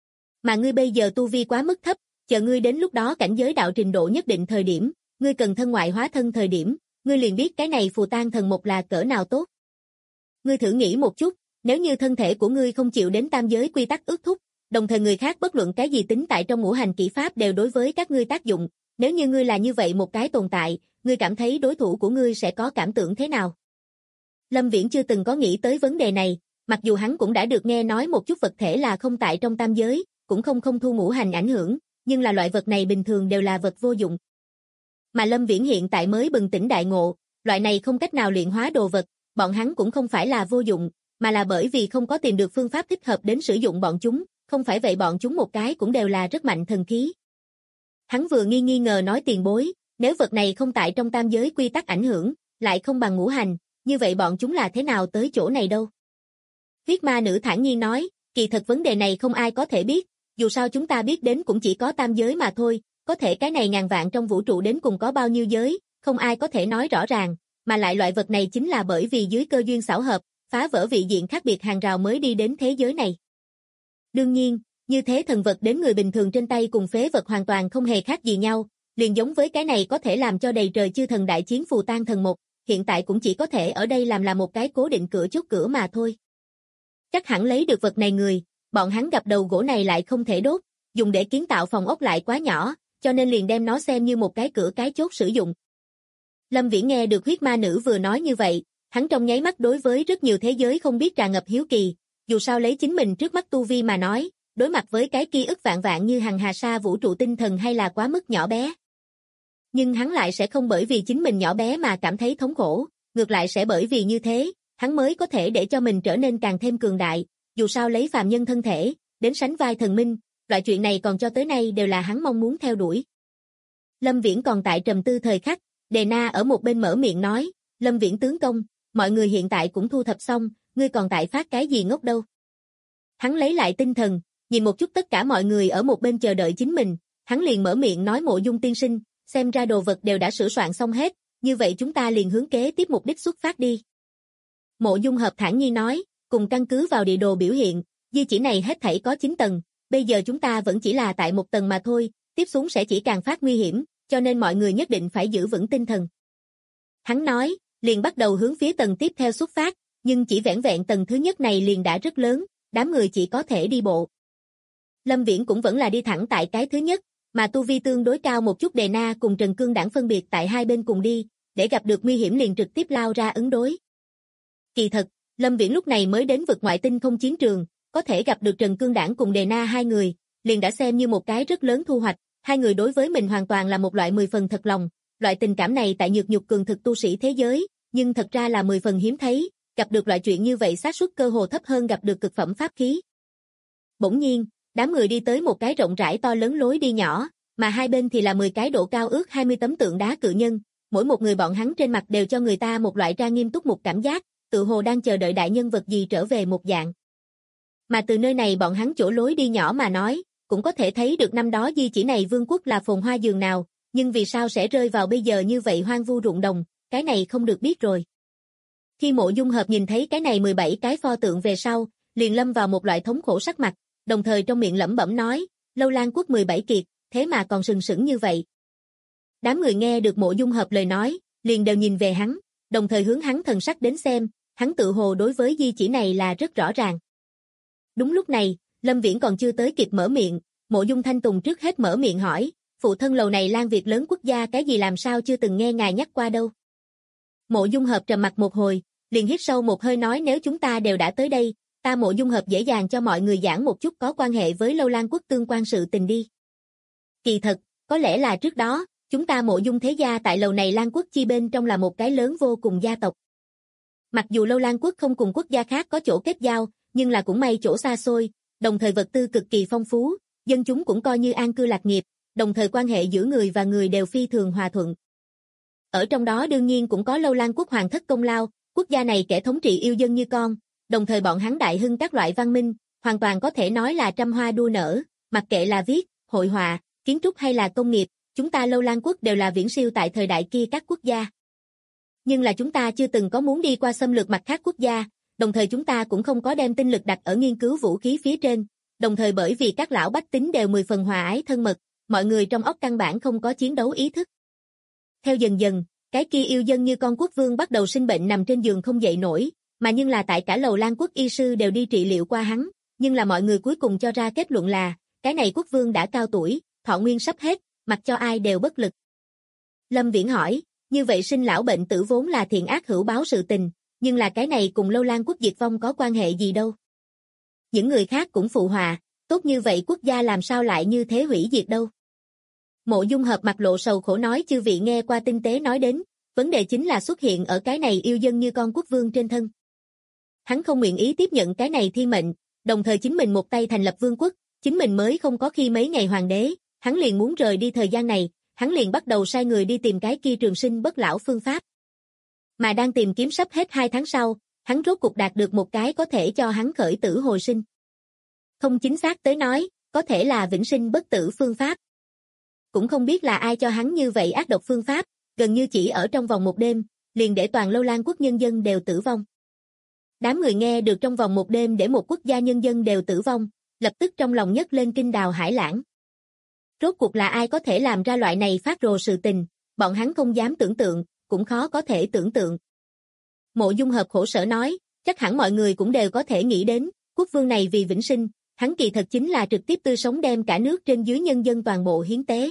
Mà ngươi bây giờ tu vi quá mức thấp, chờ ngươi đến lúc đó cảnh giới đạo trình độ nhất định thời điểm, ngươi cần thân ngoại hóa thân thời điểm, ngươi liền biết cái này phù tang thần một là cỡ nào tốt. Ngươi thử nghĩ một chút, nếu như thân thể của ngươi không chịu đến tam giới quy tắc ước thúc, đồng thời người khác bất luận cái gì tính tại trong ngũ hành kỹ pháp đều đối với các ngươi tác dụng, nếu như ngươi là như vậy một cái tồn tại, ngươi cảm thấy đối thủ của ngươi sẽ có cảm tưởng thế nào? Lâm Viễn chưa từng có nghĩ tới vấn đề này, mặc dù hắn cũng đã được nghe nói một chút vật thể là không tại trong tam giới, cũng không thu ngũ hành ảnh hưởng, nhưng là loại vật này bình thường đều là vật vô dụng. Mà Lâm Viễn hiện tại mới bừng tỉnh đại ngộ, loại này không cách nào luyện hóa đồ vật, bọn hắn cũng không phải là vô dụng, mà là bởi vì không có tìm được phương pháp thích hợp đến sử dụng bọn chúng, không phải vậy bọn chúng một cái cũng đều là rất mạnh thần khí. Hắn vừa nghi ngờ nói tiền bối, nếu vật này không tại trong tam giới quy tắc ảnh hưởng, lại không bằng ngũ hành, như vậy bọn chúng là thế nào tới chỗ này đâu? Huyết ma nữ thản nhiên nói, kỳ thật vấn đề này không ai có thể biết, dù sao chúng ta biết đến cũng chỉ có tam giới mà thôi, có thể cái này ngàn vạn trong vũ trụ đến cùng có bao nhiêu giới, không ai có thể nói rõ ràng, mà lại loại vật này chính là bởi vì dưới cơ duyên xảo hợp, phá vỡ vị diện khác biệt hàng rào mới đi đến thế giới này. Đương nhiên, như thế thần vật đến người bình thường trên tay cùng phế vật hoàn toàn không hề khác gì nhau, liền giống với cái này có thể làm cho đầy trời chư thần đại chiến phù tang thần một, hiện tại cũng chỉ có thể ở đây làm là một cái cố định cửa chốt cửa mà thôi. Chắc hẳn lấy được vật này người, bọn hắn gặp đầu gỗ này lại không thể đốt, dùng để kiến tạo phòng ốc lại quá nhỏ, cho nên liền đem nó xem như một cái cửa cái chốt sử dụng. Lâm Viễn nghe được huyết ma nữ vừa nói như vậy, hắn trong nháy mắt đối với rất nhiều thế giới không biết tràn ngập hiếu kỳ, Dù sao lấy chính mình trước mắt tu vi mà nói, đối mặt với cái kia ức vạn vạn như hằng hà sa vũ trụ tinh thần hay là quá mức nhỏ bé. Nhưng hắn lại sẽ không bởi vì chính mình nhỏ bé mà cảm thấy thống khổ, ngược lại sẽ bởi vì như thế, hắn mới có thể để cho mình trở nên càng thêm cường đại, dù sao lấy phàm nhân thân thể, đến sánh vai thần minh, loại chuyện này còn cho tới nay đều là hắn mong muốn theo đuổi. Lâm Viễn còn tại trầm tư thời khắc, Đề Na ở một bên mở miệng nói, Lâm Viễn tướng công, mọi người hiện tại cũng thu thập xong, ngươi còn tại phát cái gì ngốc đâu. Hắn lấy lại tinh thần, nhìn một chút tất cả mọi người ở một bên chờ đợi chính mình, hắn liền mở miệng nói Mộ Dung tiên sinh, xem ra đồ vật đều đã sửa soạn xong hết, như vậy chúng ta liền hướng kế tiếp mục đích xuất phát đi. Mộ Dung Hợp thản nhiên nói, cùng căn cứ vào địa đồ biểu hiện, di chỉ này hết thảy có 9 tầng, bây giờ chúng ta vẫn chỉ là tại một tầng mà thôi, tiếp xuống sẽ chỉ càng phát nguy hiểm, cho nên mọi người nhất định phải giữ vững tinh thần. Hắn nói, liền bắt đầu hướng phía tầng tiếp theo xuất phát, nhưng chỉ vẻn vẹn tầng thứ nhất này liền đã rất lớn, đám người chỉ có thể đi bộ. Lâm Viễn cũng vẫn là đi thẳng tại cái thứ nhất, mà tu vi tương đối cao một chút Đề Na cùng Trần Cương Đảng phân biệt tại hai bên cùng đi, để gặp được nguy hiểm liền trực tiếp lao ra ứng đối. Kỳ thật, Lâm Viễn lúc này mới đến vực ngoại tinh không chiến trường, có thể gặp được Trần Cương Đảng cùng Đề Na hai người, liền đã xem như một cái rất lớn thu hoạch, hai người đối với mình hoàn toàn là một loại 10 phần thật lòng, loại tình cảm này tại nhược nhục cường thực tu sĩ thế giới, nhưng thật ra là 10 phần hiếm thấy, gặp được loại chuyện như vậy xác suất cơ hồ thấp hơn gặp được cực phẩm pháp khí. Bỗng nhiên, đám người đi tới một cái rộng rãi to lớn lối đi nhỏ, mà hai bên thì là 10 cái độ cao ước 20 tấm tượng đá cự nhân, mỗi một người bọn hắn trên mặt đều cho người ta một loại ra nghiêm túc một cảm giác, tự hồ đang chờ đợi đại nhân vật gì trở về một dạng. Mà từ nơi này bọn hắn chỗ lối đi nhỏ mà nói, cũng có thể thấy được năm đó di chỉ này vương quốc là phồn hoa dường nào, nhưng vì sao sẽ rơi vào bây giờ như vậy hoang vu ruộng đồng, cái này không được biết rồi. Khi Mộ Dung Hợp nhìn thấy cái này 17 cái pho tượng về sau, liền lâm vào một loại thống khổ sắc mặt, đồng thời trong miệng lẩm bẩm nói, Lâu Lan quốc 17 kiệt, thế mà còn sừng sững như vậy. Đám người nghe được Mộ Dung Hợp lời nói, liền đều nhìn về hắn, đồng thời hướng hắn thần sắc đến xem, hắn tự hồ đối với di chỉ này là rất rõ ràng. Đúng lúc này, Lâm Viễn còn chưa tới kịp mở miệng, Mộ Dung Thanh Tùng trước hết mở miệng hỏi, phụ thân lầu này Lan Việt lớn quốc gia cái gì làm sao chưa từng nghe ngài nhắc qua đâu. Mộ Dung Hợp trầm mặt một hồi, liền hít sâu một hơi nói nếu chúng ta đều đã tới đây, ta Mộ Dung Hợp dễ dàng cho mọi người giảng một chút có quan hệ với Lâu Lan quốc tương quan sự tình đi. Kỳ thật, có lẽ là trước đó, chúng ta Mộ Dung thế gia tại lầu này Lan quốc chi bên trong là một cái lớn vô cùng gia tộc. Mặc dù Lâu Lan quốc không cùng quốc gia khác có chỗ kết giao, nhưng là cũng may chỗ xa xôi, đồng thời vật tư cực kỳ phong phú, dân chúng cũng coi như an cư lạc nghiệp, đồng thời quan hệ giữa người và người đều phi thường hòa thuận. Ở trong đó đương nhiên cũng có Lâu Lan quốc hoàng thất công lao, quốc gia này kẻ thống trị yêu dân như con, đồng thời bọn hắn đại hưng các loại văn minh, hoàn toàn có thể nói là trăm hoa đua nở, mặc kệ là viết, hội họa, kiến trúc hay là công nghiệp, chúng ta Lâu Lan quốc đều là viễn siêu tại thời đại kia các quốc gia. Nhưng là chúng ta chưa từng có muốn đi qua xâm lược mặt khác quốc gia, đồng thời chúng ta cũng không có đem tinh lực đặt ở nghiên cứu vũ khí phía trên, đồng thời bởi vì các lão bách tính đều 10 phần hòa ái thân mật, mọi người trong óc căn bản không có chiến đấu ý thức. Theo dần dần, cái kia yêu dân như con quốc vương bắt đầu sinh bệnh nằm trên giường không dậy nổi, mà nhưng là tại cả lầu Lan quốc y sư đều đi trị liệu qua hắn, nhưng là mọi người cuối cùng cho ra kết luận là, cái này quốc vương đã cao tuổi, thọ nguyên sắp hết, mặc cho ai đều bất lực. Lâm Viễn hỏi, như vậy sinh lão bệnh tử vốn là thiện ác hữu báo sự tình, nhưng là cái này cùng Lâu Lan quốc diệt vong có quan hệ gì đâu. Những người khác cũng phụ họa, tốt như vậy quốc gia làm sao lại như thế hủy diệt đâu. Mộ Dung Hợp mặt lộ sầu khổ nói chư vị nghe qua tinh tế nói đến, vấn đề chính là xuất hiện ở cái này yêu dân như con quốc vương trên thân. Hắn không nguyện ý tiếp nhận cái này thiên mệnh, đồng thời chính mình một tay thành lập vương quốc, chính mình mới không có khi mấy ngày hoàng đế, hắn liền muốn rời đi thời gian này, hắn liền bắt đầu sai người đi tìm cái kia trường sinh bất lão phương pháp. Mà đang tìm kiếm sắp hết 2 tháng sau, hắn rốt cục đạt được một cái có thể cho hắn khởi tử hồi sinh. Không chính xác tới nói, có thể là vĩnh sinh bất tử phương pháp. Cũng không biết là ai cho hắn như vậy ác độc phương pháp, gần như chỉ ở trong vòng một đêm, liền để toàn Lâu Lan quốc nhân dân đều tử vong. Đám người nghe được trong vòng một đêm để một quốc gia nhân dân đều tử vong, lập tức trong lòng nhấc lên kinh đào hải lãng. Rốt cuộc là ai có thể làm ra loại này phát rồ sự tình, bọn hắn không dám tưởng tượng, cũng khó có thể tưởng tượng. Mộ Dung Hợp khổ sở nói, chắc hẳn mọi người cũng đều có thể nghĩ đến, quốc vương này vì vĩnh sinh, hắn kỳ thật chính là trực tiếp tươi sống đem cả nước trên dưới nhân dân toàn bộ hiến tế.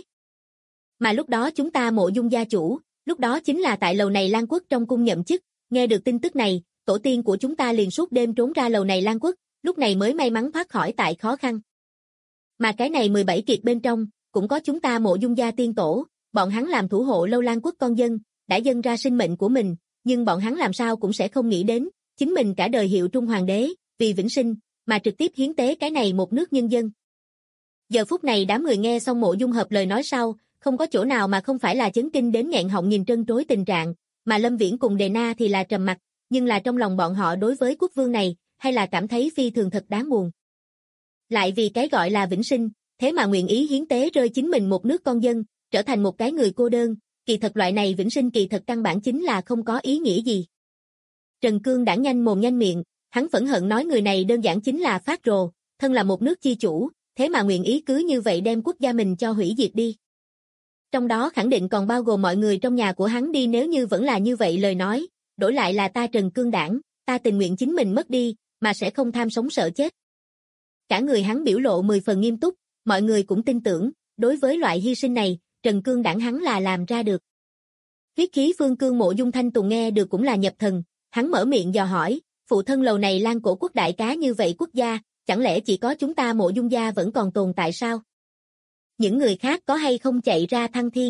Mà lúc đó chúng ta Mộ Dung gia chủ, lúc đó chính là tại lầu này Lan quốc trong cung nhậm chức, nghe được tin tức này, tổ tiên của chúng ta liền suốt đêm trốn ra lầu này Lan quốc, lúc này mới may mắn thoát khỏi tại khó khăn. Mà cái này 17 kiệt bên trong, cũng có chúng ta Mộ Dung gia tiên tổ, bọn hắn làm thủ hộ Lâu Lan quốc con dân, đã dâng ra sinh mệnh của mình, nhưng bọn hắn làm sao cũng sẽ không nghĩ đến, chính mình cả đời hiệu trung hoàng đế, vì vĩnh sinh, mà trực tiếp hiến tế cái này một nước nhân dân. Giờ phút này đám người nghe xong Mộ Dung Hợp lời nói sau, không có chỗ nào mà không phải là chấn kinh đến nghẹn họng nhìn trân trối tình trạng, mà Lâm Viễn cùng Đề Na thì là trầm mặc, nhưng là trong lòng bọn họ đối với quốc vương này, hay là cảm thấy phi thường thật đáng buồn. Lại vì cái gọi là vĩnh sinh, thế mà nguyện ý hiến tế rơi chính mình một nước con dân, trở thành một cái người cô đơn, kỳ thật loại này vĩnh sinh kỳ thật căn bản chính là không có ý nghĩa gì. Trần Cương đã nhanh mồm nhanh miệng, hắn phẫn hận nói người này đơn giản chính là phát rồ, thân là một nước chi chủ, thế mà nguyện ý cứ như vậy đem quốc gia mình cho hủy diệt đi. Trong đó khẳng định còn bao gồm mọi người trong nhà của hắn đi, nếu như vẫn là như vậy lời nói, đổi lại là ta Trần Cương đảng, ta tình nguyện chính mình mất đi, mà sẽ không tham sống sợ chết. Cả người hắn biểu lộ 10 phần nghiêm túc, mọi người cũng tin tưởng, đối với loại hy sinh này, Trần Cương đảng hắn là làm ra được. Huyết khí phương cương Mộ Dung Thanh Tùng nghe được cũng là nhập thần, hắn mở miệng dò hỏi, phụ thân lầu này Lan Cổ quốc đại cá như vậy quốc gia, chẳng lẽ chỉ có chúng ta Mộ Dung gia vẫn còn tồn tại sao? Những người khác có hay không chạy ra thăng thiên?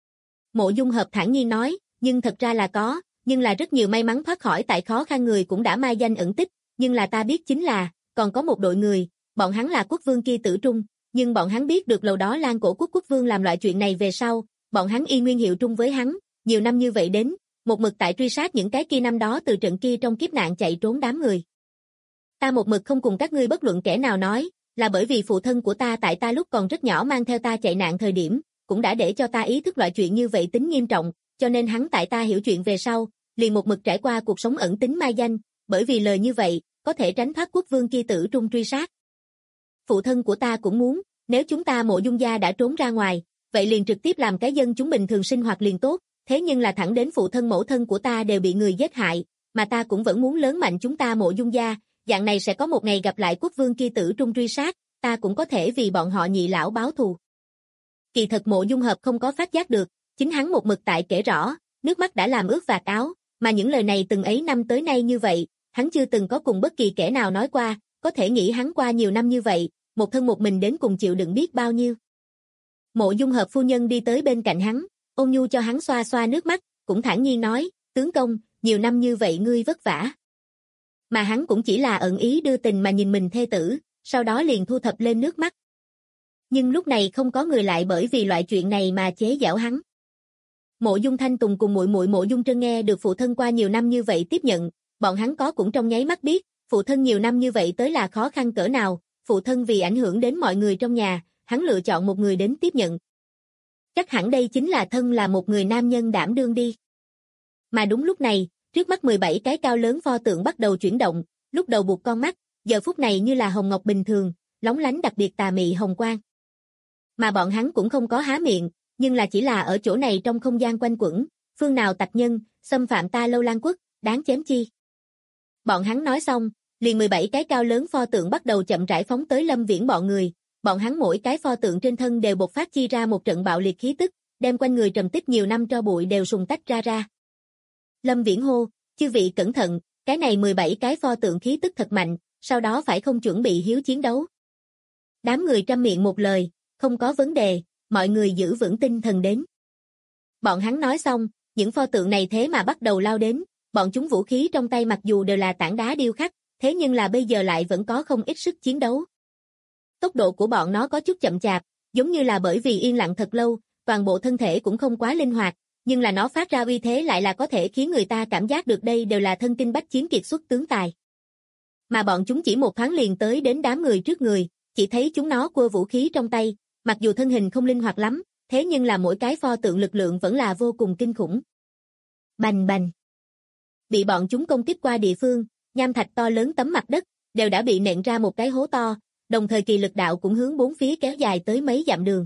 Mộ Dung Hợp thản nhiên nói, nhưng thật ra là có, nhưng là rất nhiều may mắn thoát khỏi tại khó khăn người cũng đã mai danh ẩn tích, nhưng là ta biết chính là, còn có một đội người, bọn hắn là quốc vương kia tử trung, nhưng bọn hắn biết được lầu đó Lan Cổ quốc quốc vương làm loại chuyện này về sau, bọn hắn y nguyên hiệu trung với hắn, nhiều năm như vậy đến, một mực tại truy sát những cái kia năm đó từ trận kia trong kiếp nạn chạy trốn đám người. Ta một mực không cùng các ngươi bất luận kẻ nào nói, là bởi vì phụ thân của ta tại ta lúc còn rất nhỏ mang theo ta chạy nạn thời điểm, cũng đã để cho ta ý thức loại chuyện như vậy tính nghiêm trọng, cho nên hắn tại ta hiểu chuyện về sau, liền một mực trải qua cuộc sống ẩn tính mai danh, bởi vì lời như vậy, có thể tránh thoát quốc vương kia tử trung truy sát. Phụ thân của ta cũng muốn, nếu chúng ta Mộ Dung gia đã trốn ra ngoài, vậy liền trực tiếp làm cái dân chúng bình thường sinh hoạt liền tốt, thế nhưng là thẳng đến phụ thân mẫu thân của ta đều bị người giết hại, mà ta cũng vẫn muốn lớn mạnh chúng ta Mộ Dung gia, dạng này sẽ có một ngày gặp lại quốc vương kia tử trung truy sát, ta cũng có thể vì bọn họ nhị lão báo thù. Kỳ thật Mộ Dung Hợp không có phát giác được, chính hắn một mực tại kể rõ, nước mắt đã làm ướt vạt áo, mà những lời này từng ấy năm tới nay như vậy, hắn chưa từng có cùng bất kỳ kẻ nào nói qua, có thể nghĩ hắn qua nhiều năm như vậy, một thân một mình đến cùng chịu đựng biết bao nhiêu. Mộ Dung Hợp phu nhân đi tới bên cạnh hắn, ôn nhu cho hắn xoa xoa nước mắt, cũng thản nhiên nói, tướng công, nhiều năm như vậy ngươi vất vả. Mà hắn cũng chỉ là ẩn ý đưa tình mà nhìn mình thê tử, sau đó liền thu thập lên nước mắt. Nhưng lúc này không có người lại bởi vì loại chuyện này mà chế giễu hắn. Mộ Dung Thanh Tùng cùng muội muội Mộ Dung Trân nghe được phụ thân qua nhiều năm như vậy tiếp nhận, bọn hắn có cũng trong nháy mắt biết, phụ thân nhiều năm như vậy tới là khó khăn cỡ nào, phụ thân vì ảnh hưởng đến mọi người trong nhà, hắn lựa chọn một người đến tiếp nhận. Chắc hẳn đây chính là thân là một người nam nhân đảm đương đi. Mà đúng lúc này, trước mắt 17 cái cao lớn pho tượng bắt đầu chuyển động, lúc đầu buộc con mắt, giờ phút này như là hồng ngọc bình thường, lóng lánh đặc biệt tà mị hồng quang. Mà bọn hắn cũng không có há miệng, nhưng là chỉ là ở chỗ này trong không gian quanh quẩn, phương nào tặc nhân, xâm phạm ta Lâu Lan quốc, đáng chém chi. Bọn hắn nói xong, liền 17 cái cao lớn pho tượng bắt đầu chậm rãi phóng tới Lâm Viễn bọn hắn mỗi cái pho tượng trên thân đều bộc phát chi ra một trận bạo liệt khí tức, đem quanh người trầm tích nhiều năm tro bụi đều sùng tách ra. Lâm Viễn hô, chư vị cẩn thận, cái này 17 cái pho tượng khí tức thật mạnh, sau đó phải không chuẩn bị hiếu chiến đấu. Đám người trăm miệng một lời, không có vấn đề, mọi người giữ vững tinh thần đến. Bọn hắn nói xong, những pho tượng này thế mà bắt đầu lao đến, bọn chúng vũ khí trong tay mặc dù đều là tảng đá điêu khắc, thế nhưng là bây giờ lại vẫn có không ít sức chiến đấu. Tốc độ của bọn nó có chút chậm chạp, giống như là bởi vì yên lặng thật lâu, toàn bộ thân thể cũng không quá linh hoạt, nhưng là nó phát ra uy thế lại là có thể khiến người ta cảm giác được đây đều là thân kinh bách chiến kiệt xuất tướng tài. Mà bọn chúng chỉ một thoáng liền tới đến đám người trước người, chỉ thấy chúng nó quơ vũ khí trong tay, mặc dù thân hình không linh hoạt lắm, thế nhưng là mỗi cái pho tượng lực lượng vẫn là vô cùng kinh khủng. Bành bành. Bị bọn chúng công kích qua địa phương, nham thạch to lớn tấm mặt đất, đều đã bị nện ra một cái hố to, đồng thời kỳ lực đạo cũng hướng bốn phía kéo dài tới mấy dặm đường.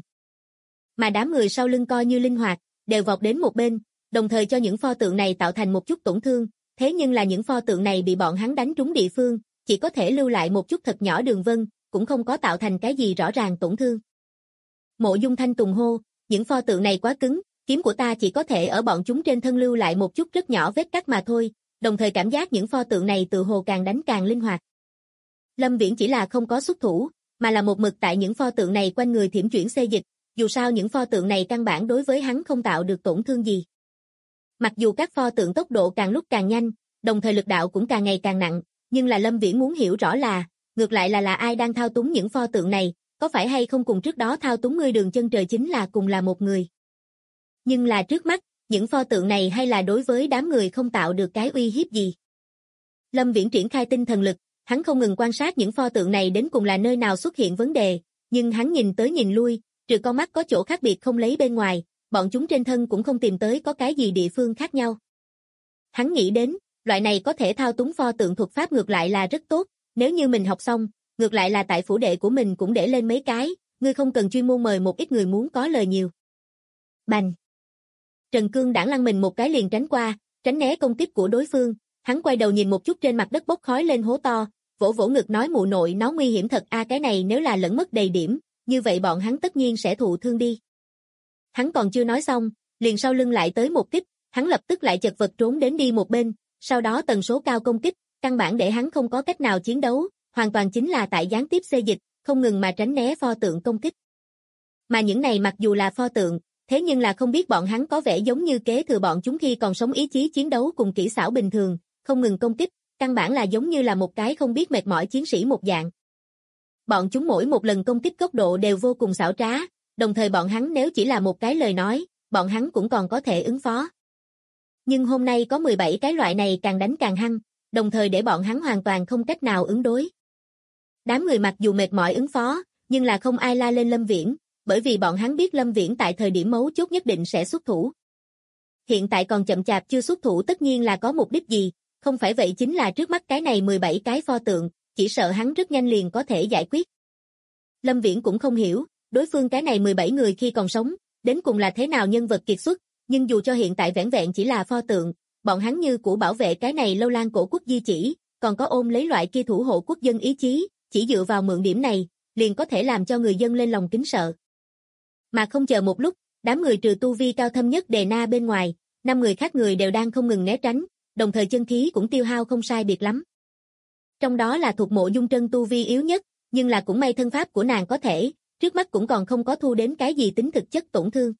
Mà đám người sau lưng coi như linh hoạt, đều vọt đến một bên, đồng thời cho những pho tượng này tạo thành một chút tổn thương, thế nhưng là những pho tượng này bị bọn hắn đánh trúng địa phương, chỉ có thể lưu lại một chút thật nhỏ đường vân, cũng không có tạo thành cái gì rõ ràng tổn thương. Mộ Dung Thanh Tùng hô, những pho tượng này quá cứng, kiếm của ta chỉ có thể ở bọn chúng trên thân lưu lại một chút rất nhỏ vết cắt mà thôi, đồng thời cảm giác những pho tượng này tự hồ càng đánh càng linh hoạt. Lâm Viễn chỉ là không có xuất thủ, mà là một mực tại những pho tượng này quanh người thiểm chuyển xê dịch, dù sao những pho tượng này căn bản đối với hắn không tạo được tổn thương gì. Mặc dù các pho tượng tốc độ càng lúc càng nhanh, đồng thời lực đạo cũng càng ngày càng nặng, nhưng là Lâm Viễn muốn hiểu rõ là, ngược lại là ai đang thao túng những pho tượng này, có phải hay không cùng trước đó thao túng ngươi đường chân trời chính là cùng là một người. Nhưng là trước mắt, những pho tượng này hay là đối với đám người không tạo được cái uy hiếp gì. Lâm Viễn triển khai tinh thần lực, hắn không ngừng quan sát những pho tượng này đến cùng là nơi nào xuất hiện vấn đề, nhưng hắn nhìn tới nhìn lui, trừ con mắt có chỗ khác biệt không lấy bên ngoài, bọn chúng trên thân cũng không tìm tới có cái gì địa phương khác nhau. Hắn nghĩ đến, loại này có thể thao túng pho tượng thuật pháp ngược lại là rất tốt, nếu như mình học xong, ngược lại là tại phủ đệ của mình cũng để lên mấy cái, ngươi không cần chuyên môn mời một ít người muốn có lời nhiều. Bành! Trần Cương đãng lăn mình một cái liền tránh qua, tránh né công kích của đối phương, hắn quay đầu nhìn một chút trên mặt đất bốc khói lên hố to, vỗ vỗ ngực nói mụ nội nó nguy hiểm thật a cái này nếu là lẫn mất đầy điểm, như vậy bọn hắn tất nhiên sẽ thụ thương đi. Hắn còn chưa nói xong, liền sau lưng lại tới một kích, hắn lập tức lại chật vật trốn đến đi một bên, sau đó tần số cao công kích, căn bản để hắn không có cách nào chiến đấu, hoàn toàn chính là tại gián tiếp xê dịch, không ngừng mà tránh né pho tượng công kích. Mà những này mặc dù là pho tượng, thế nhưng là không biết bọn hắn có vẻ giống như kế thừa bọn chúng khi còn sống ý chí chiến đấu cùng kỹ xảo bình thường, không ngừng công kích, căn bản là giống như là một cái không biết mệt mỏi chiến sĩ một dạng. Bọn chúng mỗi một lần công kích góc độ đều vô cùng xảo trá, đồng thời bọn hắn nếu chỉ là một cái lời nói, bọn hắn cũng còn có thể ứng phó. Nhưng hôm nay có 17 cái loại này càng đánh càng hăng, đồng thời để bọn hắn hoàn toàn không cách nào ứng đối. Đám người mặc dù mệt mỏi ứng phó, nhưng là không ai la lên Lâm Viễn, bởi vì bọn hắn biết Lâm Viễn tại thời điểm mấu chốt nhất định sẽ xuất thủ. Hiện tại còn chậm chạp chưa xuất thủ tất nhiên là có mục đích gì, không phải vậy chính là trước mắt cái này 17 cái pho tượng, chỉ sợ hắn rất nhanh liền có thể giải quyết. Lâm Viễn cũng không hiểu, đối phương cái này 17 người khi còn sống, đến cùng là thế nào nhân vật kiệt xuất, nhưng dù cho hiện tại vẻn vẹn chỉ là pho tượng, bọn hắn như của bảo vệ cái này lâu lan cổ quốc di chỉ, còn có ôm lấy loại kia thủ hộ quốc dân ý chí, chỉ dựa vào mượn điểm này, liền có thể làm cho người dân lên lòng kính sợ. Mà không chờ một lúc, đám người trừ tu vi cao thâm nhất Đề Na bên ngoài, 5 người khác người đều đang không ngừng né tránh, đồng thời chân khí cũng tiêu hao không sai biệt lắm. Trong đó là thuộc Mộ Dung Trân tu vi yếu nhất, nhưng là cũng may thân pháp của nàng có thể, trước mắt cũng còn không có thu đến cái gì tính thực chất tổn thương.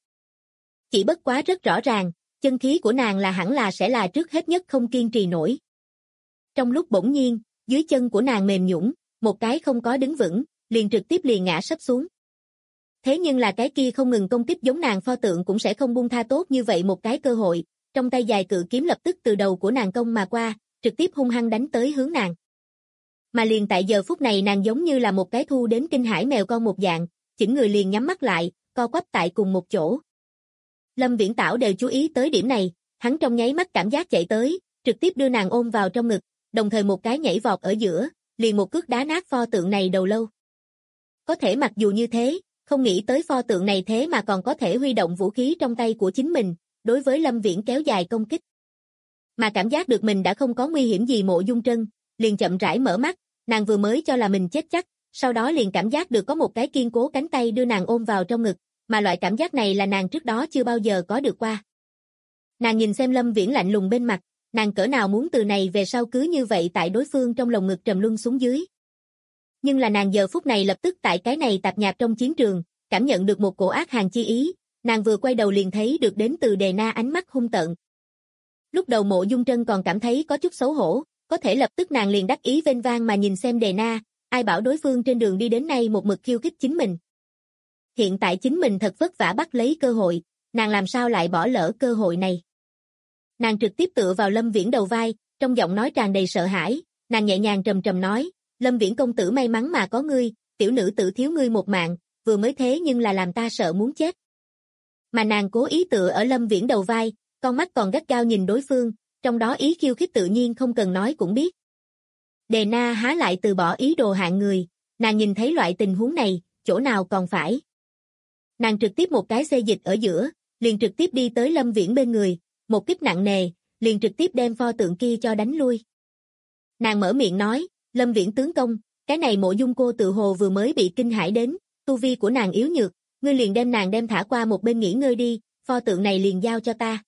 Chỉ bất quá rất rõ ràng, chân khí của nàng là hẳn là sẽ là trước hết nhất không kiên trì nổi. Trong lúc bỗng nhiên, dưới chân của nàng mềm nhũn, một cái không có đứng vững, liền trực tiếp liền ngã sấp xuống. Thế nhưng là cái kia không ngừng công kích giống nàng pho tượng cũng sẽ không buông tha tốt như vậy một cái cơ hội, trong tay dài cự kiếm lập tức từ đầu của nàng công mà qua, trực tiếp hung hăng đánh tới hướng nàng. Mà liền tại giờ phút này nàng giống như là một cái thu đến kinh hải mèo con một dạng, chỉnh người liền nhắm mắt lại, co quắp tại cùng một chỗ. Lâm Viễn Tảo đều chú ý tới điểm này, hắn trong nháy mắt cảm giác chạy tới, trực tiếp đưa nàng ôm vào trong ngực, đồng thời một cái nhảy vọt ở giữa, liền một cước đá nát pho tượng này đầu lâu. Có thể mặc dù như thế, không nghĩ tới pho tượng này thế mà còn có thể huy động vũ khí trong tay của chính mình, đối với Lâm Viễn kéo dài công kích. Mà cảm giác được mình đã không có nguy hiểm gì Mộ Dung Trân, liền chậm rãi mở mắt, nàng vừa mới cho là mình chết chắc, sau đó liền cảm giác được có một cái kiên cố cánh tay đưa nàng ôm vào trong ngực, mà loại cảm giác này là nàng trước đó chưa bao giờ có được qua. Nàng nhìn xem Lâm Viễn lạnh lùng bên mặt, nàng cỡ nào muốn từ này về sau cứ như vậy tại đối phương trong lồng ngực trầm luân xuống dưới. Nhưng là nàng giờ phút này lập tức tại cái này tạp nhạp trong chiến trường, cảm nhận được một cổ ác hàn chi ý, nàng vừa quay đầu liền thấy được đến từ Đề Na ánh mắt hung tợn. Lúc đầu Mộ Dung Trân còn cảm thấy có chút xấu hổ, có thể lập tức nàng liền đắc ý vênh vang mà nhìn xem Đề Na, ai bảo đối phương trên đường đi đến nay một mực khiêu khích chính mình. Hiện tại chính mình thật vất vả bắt lấy cơ hội, nàng làm sao lại bỏ lỡ cơ hội này. Nàng trực tiếp tựa vào Lâm Viễn đầu vai, trong giọng nói tràn đầy sợ hãi, nàng nhẹ nhàng trầm trầm nói, Lâm Viễn công tử may mắn mà có ngươi, tiểu nữ tử thiếu ngươi một mạng, vừa mới thế nhưng là làm ta sợ muốn chết. Mà nàng cố ý tựa ở Lâm Viễn đầu vai, con mắt còn gắt gao nhìn đối phương, trong đó ý khiêu khích tự nhiên không cần nói cũng biết. Đề Na há lại từ bỏ ý đồ hạng người, nàng nhìn thấy loại tình huống này, chỗ nào còn phải. Nàng trực tiếp một cái xê dịch ở giữa, liền trực tiếp đi tới Lâm Viễn bên người, một kích nặng nề, liền trực tiếp đem pho tượng kia cho đánh lui. Nàng mở miệng nói, Lâm Viễn tướng công, cái này Mộ Dung cô tự hồ vừa mới bị kinh hãi đến, tu vi của nàng yếu nhược, ngươi liền đem nàng đem thả qua một bên nghỉ ngơi đi, pho tượng này liền giao cho ta.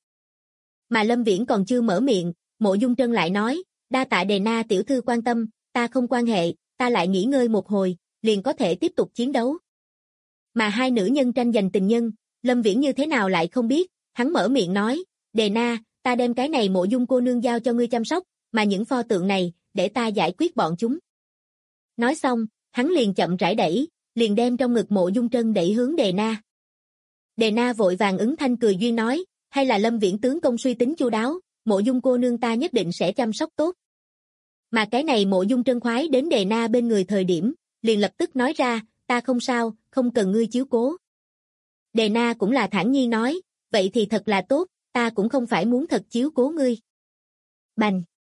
Mà Lâm Viễn còn chưa mở miệng, Mộ Dung Trân lại nói, đa tạ Đề Na tiểu thư quan tâm, ta không quan hệ, ta lại nghỉ ngơi một hồi, liền có thể tiếp tục chiến đấu. Mà hai nữ nhân tranh giành tình nhân, Lâm Viễn như thế nào lại không biết, hắn mở miệng nói, Đề Na, ta đem cái này Mộ Dung cô nương giao cho ngươi chăm sóc, mà những pho tượng này, để ta giải quyết bọn chúng. Nói xong, hắn liền chậm rãi đẩy, liền đem trong ngực Mộ Dung Trân đẩy hướng Đề Na. Đề Na vội vàng ứng thanh cười duyên nói, hay là Lâm Viễn tướng công suy tính chu đáo, Mộ Dung cô nương ta nhất định sẽ chăm sóc tốt. Mà cái này Mộ Dung Trân khoái đến Đề Na bên người thời điểm, liền lập tức nói ra, ta không sao, không cần ngươi chiếu cố. Đề Na cũng là thản nhiên nói, vậy thì thật là tốt, ta cũng không phải muốn thật chiếu cố ngươi. Bành!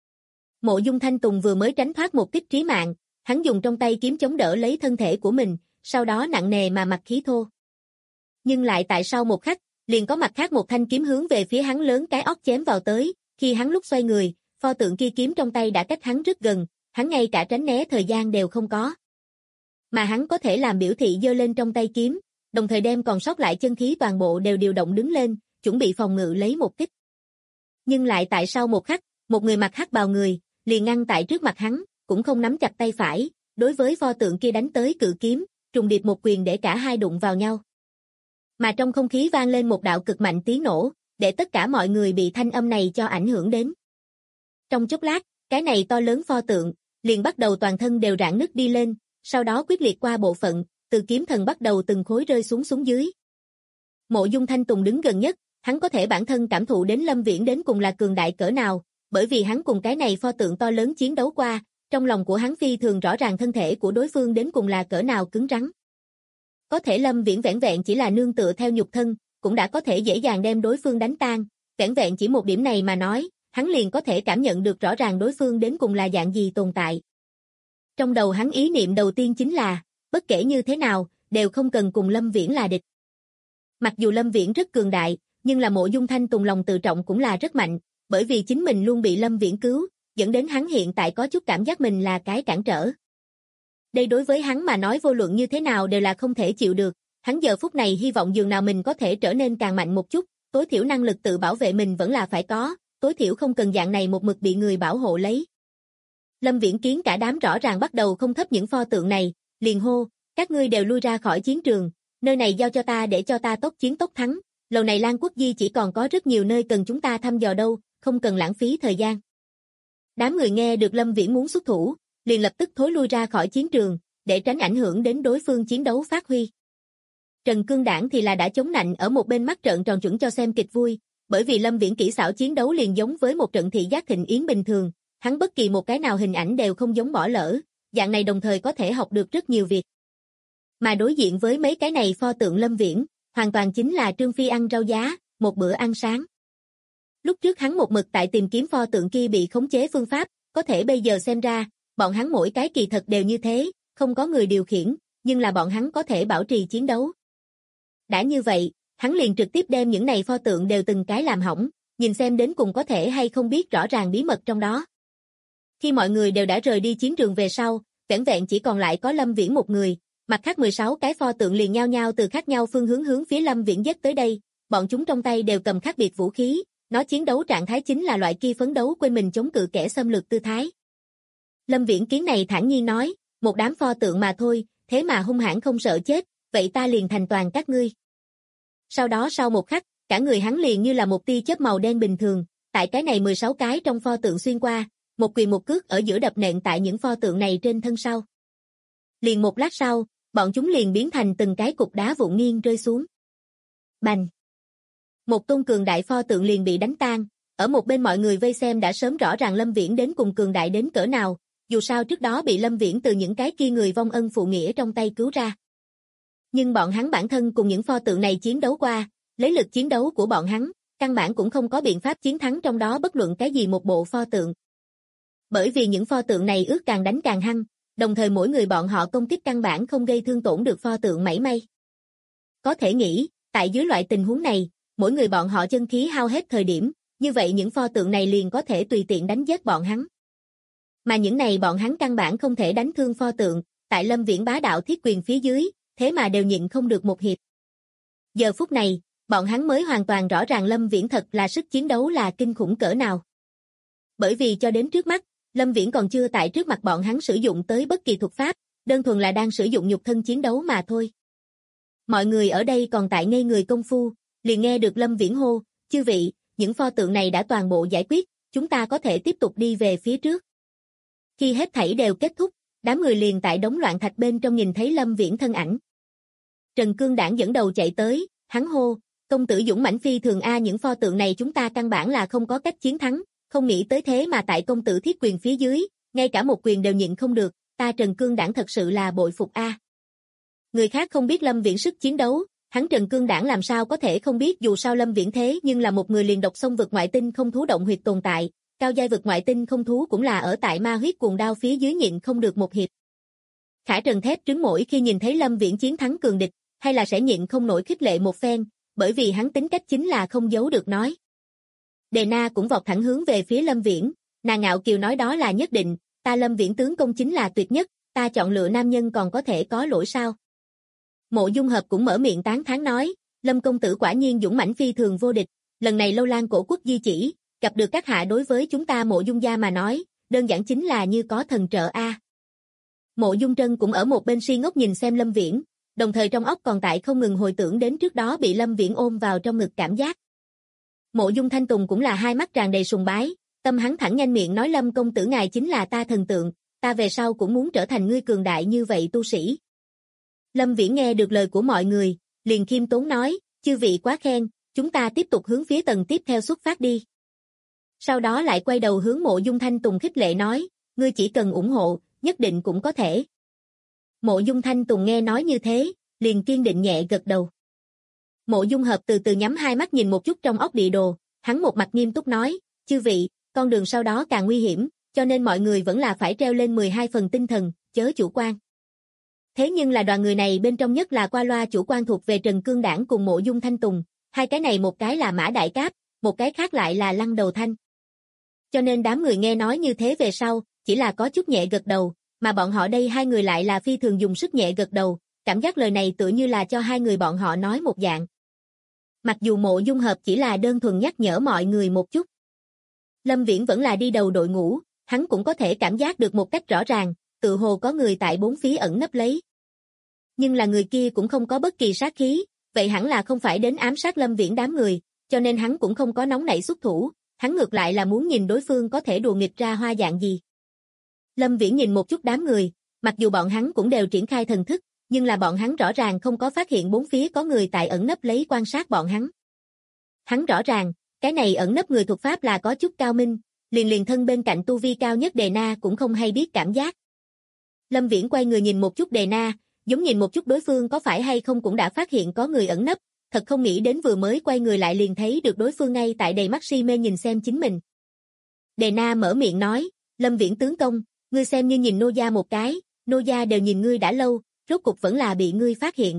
Mộ Dung Thanh Tùng vừa mới tránh thoát một kích trí mạng, hắn dùng trong tay kiếm chống đỡ lấy thân thể của mình, sau đó nặng nề mà mặc khí thô. Nhưng lại tại sau một khắc, liền có mặt khác một thanh kiếm hướng về phía hắn lớn cái óc chém vào tới, khi hắn lúc xoay người, pho tượng kia kiếm trong tay đã cách hắn rất gần, hắn ngay cả tránh né thời gian đều không có. Mà hắn có thể làm biểu thị giơ lên trong tay kiếm, đồng thời đem còn sót lại chân khí toàn bộ đều điều động đứng lên, chuẩn bị phòng ngự lấy một kích. Nhưng lại tại sau một khắc, một người mặc hắc bào người, liền ngăn tại trước mặt hắn, cũng không nắm chặt tay phải, đối với pho tượng kia đánh tới cự kiếm, trùng điệp một quyền để cả hai đụng vào nhau. Mà trong không khí vang lên một đạo cực mạnh tiếng nổ, để tất cả mọi người bị thanh âm này cho ảnh hưởng đến. Trong chốc lát, cái này to lớn pho tượng, liền bắt đầu toàn thân đều rạn nứt đi lên, sau đó quyết liệt qua bộ phận, từ kiếm thần bắt đầu từng khối rơi xuống dưới. Mộ Dung Thanh Tùng đứng gần nhất, hắn có thể bản thân cảm thụ đến Lâm Viễn đến cùng là cường đại cỡ nào, bởi vì hắn cùng cái này pho tượng to lớn chiến đấu qua, trong lòng của hắn phi thường rõ ràng thân thể của đối phương đến cùng là cỡ nào cứng rắn. Có thể Lâm Viễn vẻn vẹn chỉ là nương tựa theo nhục thân, cũng đã có thể dễ dàng đem đối phương đánh tan, vẻn vẹn chỉ một điểm này mà nói, hắn liền có thể cảm nhận được rõ ràng đối phương đến cùng là dạng gì tồn tại. Trong đầu hắn ý niệm đầu tiên chính là, bất kể như thế nào, đều không cần cùng Lâm Viễn là địch. Mặc dù Lâm Viễn rất cường đại, nhưng là Mộ Dung Thanh Tùng lòng tự trọng cũng là rất mạnh, bởi vì chính mình luôn bị Lâm Viễn cứu, dẫn đến hắn hiện tại có chút cảm giác mình là cái cản trở. Đây đối với hắn mà nói vô luận như thế nào đều là không thể chịu được, hắn giờ phút này hy vọng dường nào mình có thể trở nên càng mạnh một chút, tối thiểu năng lực tự bảo vệ mình vẫn là phải có, tối thiểu không cần dạng này một mực bị người bảo hộ lấy. Lâm Viễn kiến cả đám rõ ràng bắt đầu không thấp những pho tượng này, liền hô, các ngươi đều lui ra khỏi chiến trường, nơi này giao cho ta để cho ta tốc chiến tốc thắng, lầu này Lan Quốc Di chỉ còn có rất nhiều nơi cần chúng ta thăm dò đâu, không cần lãng phí thời gian. Đám người nghe được Lâm Viễn muốn xuất thủ, liền lập tức thối lui ra khỏi chiến trường, để tránh ảnh hưởng đến đối phương chiến đấu phát huy. Trần Cương Đảng thì là đã chống nạnh ở một bên mắt trợn tròn chuẩn cho xem kịch vui, bởi vì Lâm Viễn kỹ xảo chiến đấu liền giống với một trận thị giác thịnh yến bình thường, hắn bất kỳ một cái nào hình ảnh đều không giống bỏ lỡ, dạng này đồng thời có thể học được rất nhiều việc. Mà đối diện với mấy cái này pho tượng Lâm Viễn, hoàn toàn chính là Trương Phi ăn rau giá, một bữa ăn sáng. Lúc trước hắn một mực tại tìm kiếm pho tượng kia bị khống chế phương pháp, có thể bây giờ xem ra, bọn hắn mỗi cái kỳ thật đều như thế, không có người điều khiển, nhưng là bọn hắn có thể bảo trì chiến đấu. Đã như vậy, hắn liền trực tiếp đem những này pho tượng đều từng cái làm hỏng, nhìn xem đến cùng có thể hay không biết rõ ràng bí mật trong đó. Khi mọi người đều đã rời đi chiến trường về sau, vẻn vẹn chỉ còn lại có Lâm Viễn một người, mặt khác 16 cái pho tượng liền nhao nhao từ khác nhau phương hướng phía Lâm Viễn giết tới đây, bọn chúng trong tay đều cầm khác biệt vũ khí, nó chiến đấu trạng thái chính là loại kia phấn đấu quên mình chống cự kẻ xâm lược tư thái. Lâm Viễn kiến này thản nhiên nói, một đám pho tượng mà thôi, thế mà hung hãn không sợ chết, vậy ta liền thành toàn các ngươi. Sau đó sau một khắc, cả người hắn liền như là một tia chớp màu đen bình thường, tại cái này 16 cái trong pho tượng xuyên qua, một quyền một cước ở giữa đập nện tại những pho tượng này trên thân sau. Liền một lát sau, bọn chúng liền biến thành từng cái cục đá vụn nghiêng rơi xuống. Bành! Một tôn cường đại pho tượng liền bị đánh tan, ở một bên mọi người vây xem đã sớm rõ ràng Lâm Viễn đến cùng cường đại đến cỡ nào, dù sao trước đó bị Lâm Viễn từ những cái kia người vong ân phụ nghĩa trong tay cứu ra. Nhưng bọn hắn bản thân cùng những pho tượng này chiến đấu qua, lấy lực chiến đấu của bọn hắn, căn bản cũng không có biện pháp chiến thắng trong đó bất luận cái gì một bộ pho tượng. Bởi vì những pho tượng này ước càng đánh càng hăng, đồng thời mỗi người bọn họ công kích căn bản không gây thương tổn được pho tượng mảy may. Có thể nghĩ, tại dưới loại tình huống này, mỗi người bọn họ chân khí hao hết thời điểm, như vậy những pho tượng này liền có thể tùy tiện đánh giết bọn hắn. Mà những này bọn hắn căn bản không thể đánh thương pho tượng, tại Lâm Viễn bá đạo thiết quyền phía dưới, thế mà đều nhịn không được một hiệp. Giờ phút này, bọn hắn mới hoàn toàn rõ ràng Lâm Viễn thật là sức chiến đấu là kinh khủng cỡ nào. Bởi vì cho đến trước mắt, Lâm Viễn còn chưa tại trước mặt bọn hắn sử dụng tới bất kỳ thuật pháp, đơn thuần là đang sử dụng nhục thân chiến đấu mà thôi. Mọi người ở đây còn tại ngây người công phu, liền nghe được Lâm Viễn hô, chư vị, những pho tượng này đã toàn bộ giải quyết, chúng ta có thể tiếp tục đi về phía trước. Khi hết thảy đều kết thúc, đám người liền tại đống loạn thạch bên trong nhìn thấy Lâm Viễn thân ảnh. Trần Cương Đảng dẫn đầu chạy tới, hắn hô, công tử dũng mãnh phi thường a, những pho tượng này chúng ta căn bản là không có cách chiến thắng, không nghĩ tới thế mà tại công tử thiết quyền phía dưới, ngay cả một quyền đều nhịn không được, ta Trần Cương Đảng thật sự là bội phục a. Người khác không biết Lâm Viễn sức chiến đấu, hắn Trần Cương Đảng làm sao có thể không biết, dù sao Lâm Viễn thế nhưng là một người liền độc xông vực ngoại tinh không thú động huyệt tồn tại, cao giai vực ngoại tinh không thú cũng là ở tại ma huyết cuồng đao phía dưới nhịn không được một hiệp. Khả Trần thép trứng mỗi khi nhìn thấy Lâm Viễn chiến thắng cường địch, hay là sẽ nhịn không nổi khích lệ một phen, bởi vì hắn tính cách chính là không giấu được nói. Đề Na cũng vọt thẳng hướng về phía Lâm Viễn, nàng ngạo kiều nói đó là nhất định, ta Lâm Viễn tướng công chính là tuyệt nhất, ta chọn lựa nam nhân còn có thể có lỗi sao? Mộ Dung Hợp cũng mở miệng tán thán nói, Lâm công tử quả nhiên dũng mãnh phi thường vô địch, lần này Lâu Lan cổ quốc di chỉ, gặp được các hạ đối với chúng ta Mộ Dung gia mà nói, đơn giản chính là như có thần trợ a. Mộ Dung Trân cũng ở một bên si ngốc nhìn xem Lâm Viễn, đồng thời trong óc còn tại không ngừng hồi tưởng đến trước đó bị Lâm Viễn ôm vào trong ngực cảm giác. Mộ Dung Thanh Tùng cũng là hai mắt tràn đầy sùng bái, tâm hắn thẳng nhanh miệng nói Lâm công tử ngài chính là ta thần tượng, ta về sau cũng muốn trở thành ngươi cường đại như vậy tu sĩ. Lâm Viễn nghe được lời của mọi người, liền khiêm tốn nói, chư vị quá khen, chúng ta tiếp tục hướng phía tầng tiếp theo xuất phát đi. Sau đó lại quay đầu hướng Mộ Dung Thanh Tùng khích lệ nói, ngươi chỉ cần ủng hộ, nhất định cũng có thể. Mộ Dung Thanh Tùng nghe nói như thế, liền kiên định nhẹ gật đầu. Mộ Dung Hợp từ từ nhắm hai mắt nhìn một chút trong óc địa đồ, hắn một mặt nghiêm túc nói, chư vị, con đường sau đó càng nguy hiểm, cho nên mọi người vẫn là phải treo lên 12 phần tinh thần, chớ chủ quan. Thế nhưng là đoàn người này bên trong nhất là qua loa chủ quan thuộc về Trần Cương Đảng cùng Mộ Dung Thanh Tùng, hai cái này một cái là Mã Đại Cáp, một cái khác lại là Lăng Đầu Thanh. Cho nên đám người nghe nói như thế về sau, chỉ là có chút nhẹ gật đầu, mà bọn họ đây hai người lại là phi thường dùng sức nhẹ gật đầu, cảm giác lời này tựa như là cho hai người bọn họ nói một dạng. Mặc dù Mộ Dung Hợp chỉ là đơn thuần nhắc nhở mọi người một chút. Lâm Viễn vẫn là đi đầu đội ngũ, hắn cũng có thể cảm giác được một cách rõ ràng, tự hồ có người tại bốn phía ẩn nấp lấy. Nhưng là người kia cũng không có bất kỳ sát khí, vậy hẳn là không phải đến ám sát Lâm Viễn đám người, cho nên hắn cũng không có nóng nảy xuất thủ, hắn ngược lại là muốn nhìn đối phương có thể đùa nghịch ra hoa dạng gì. Lâm Viễn nhìn một chút đám người, mặc dù bọn hắn cũng đều triển khai thần thức, nhưng là bọn hắn rõ ràng không có phát hiện bốn phía có người tại ẩn nấp lấy quan sát bọn hắn. Hắn rõ ràng, cái này ẩn nấp người thuật pháp là có chút cao minh, liền thân bên cạnh tu vi cao nhất Đề Na cũng không hay biết cảm giác. Lâm Viễn quay người nhìn một chút Đề Na, giống nhìn một chút đối phương có phải hay không cũng đã phát hiện có người ẩn nấp, thật không nghĩ đến vừa mới quay người lại liền thấy được đối phương ngay tại đầy mắt si mê nhìn xem chính mình. Đề Na mở miệng nói, Lâm Viễn tướng công, ngươi xem như nhìn nô gia một cái, nô gia đều nhìn ngươi đã lâu, rốt cục vẫn là bị ngươi phát hiện.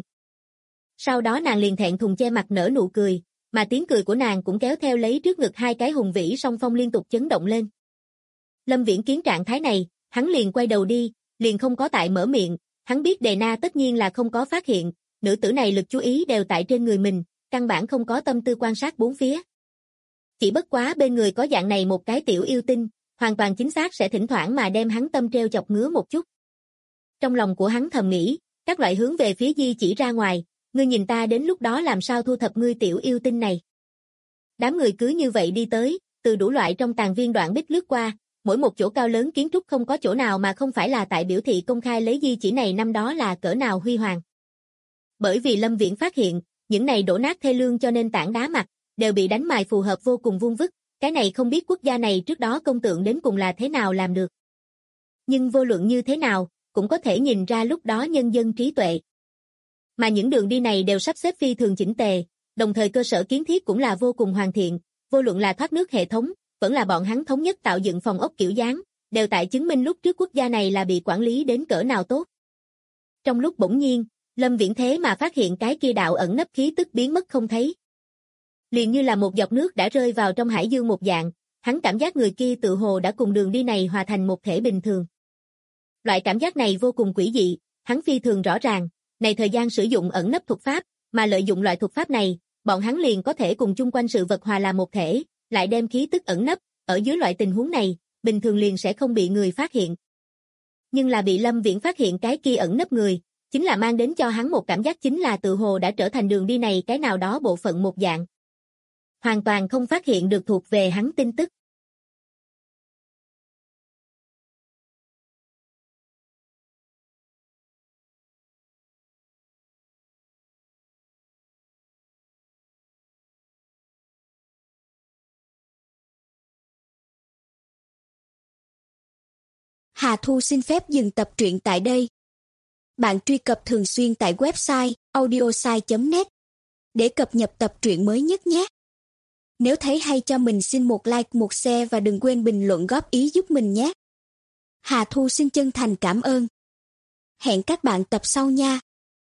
Sau đó nàng liền thẹn thùng che mặt nở nụ cười, mà tiếng cười của nàng cũng kéo theo lấy trước ngực hai cái hùng vĩ song phong liên tục chấn động lên. Lâm Viễn kiến trạng thái này, hắn liền quay đầu đi, liền không có tại mở miệng, hắn biết Đề Na tất nhiên là không có phát hiện, nữ tử này lực chú ý đều tại trên người mình, căn bản không có tâm tư quan sát bốn phía. Chỉ bất quá bên người có dạng này một cái tiểu yêu tinh, hoàn toàn chính xác sẽ thỉnh thoảng mà đem hắn tâm treo chọc ngứa một chút. Trong lòng của hắn thầm nghĩ, các loại hướng về phía di chỉ ra ngoài, ngươi nhìn ta đến lúc đó làm sao thu thập ngươi tiểu yêu tinh này. Đám người cứ như vậy đi tới, từ đủ loại trong tàn viên đoạn bích lướt qua, mỗi một chỗ cao lớn kiến trúc không có chỗ nào mà không phải là tại biểu thị công khai lấy di chỉ này năm đó là cỡ nào huy hoàng. Bởi vì Lâm Viễn phát hiện, những này đổ nát thê lương cho nên tảng đá mặt, đều bị đánh mài phù hợp vô cùng vuông vức, cái này không biết quốc gia này trước đó công tượng đến cùng là thế nào làm được. Nhưng vô luận như thế nào, cũng có thể nhìn ra lúc đó nhân dân trí tuệ. Mà những đường đi này đều sắp xếp phi thường chỉnh tề, đồng thời cơ sở kiến thiết cũng là vô cùng hoàn thiện, vô luận là thoát nước hệ thống, vẫn là bọn hắn thống nhất tạo dựng phòng ốc kiểu dáng, đều tại chứng minh lúc trước quốc gia này là bị quản lý đến cỡ nào tốt. Trong lúc bỗng nhiên, Lâm Viễn thế mà phát hiện cái kia đạo ẩn nấp khí tức biến mất không thấy. Liền như là một giọt nước đã rơi vào trong hải dương một dạng, hắn cảm giác người kia tự hồ đã cùng đường đi này hòa thành một thể bình thường. Loại cảm giác này vô cùng quỷ dị, hắn phi thường rõ ràng, này thời gian sử dụng ẩn nấp thuật pháp, mà lợi dụng loại thuật pháp này, bọn hắn liền có thể cùng chung quanh sự vật hòa làm một thể, lại đem khí tức ẩn nấp, ở dưới loại tình huống này, bình thường liền sẽ không bị người phát hiện. Nhưng là bị Lâm Viễn phát hiện cái kia ẩn nấp người, chính là mang đến cho hắn một cảm giác chính là tự hồ đã trở thành đường đi này cái nào đó bộ phận một dạng. Hoàn toàn không phát hiện được thuộc về hắn tin tức. Hà Thu xin phép dừng tập truyện tại đây. Bạn truy cập thường xuyên tại website audiosai.net để cập nhật tập truyện mới nhất nhé. Nếu thấy hay cho mình xin một like, một share và đừng quên bình luận góp ý giúp mình nhé. Hà Thu xin chân thành cảm ơn. Hẹn các bạn tập sau nha.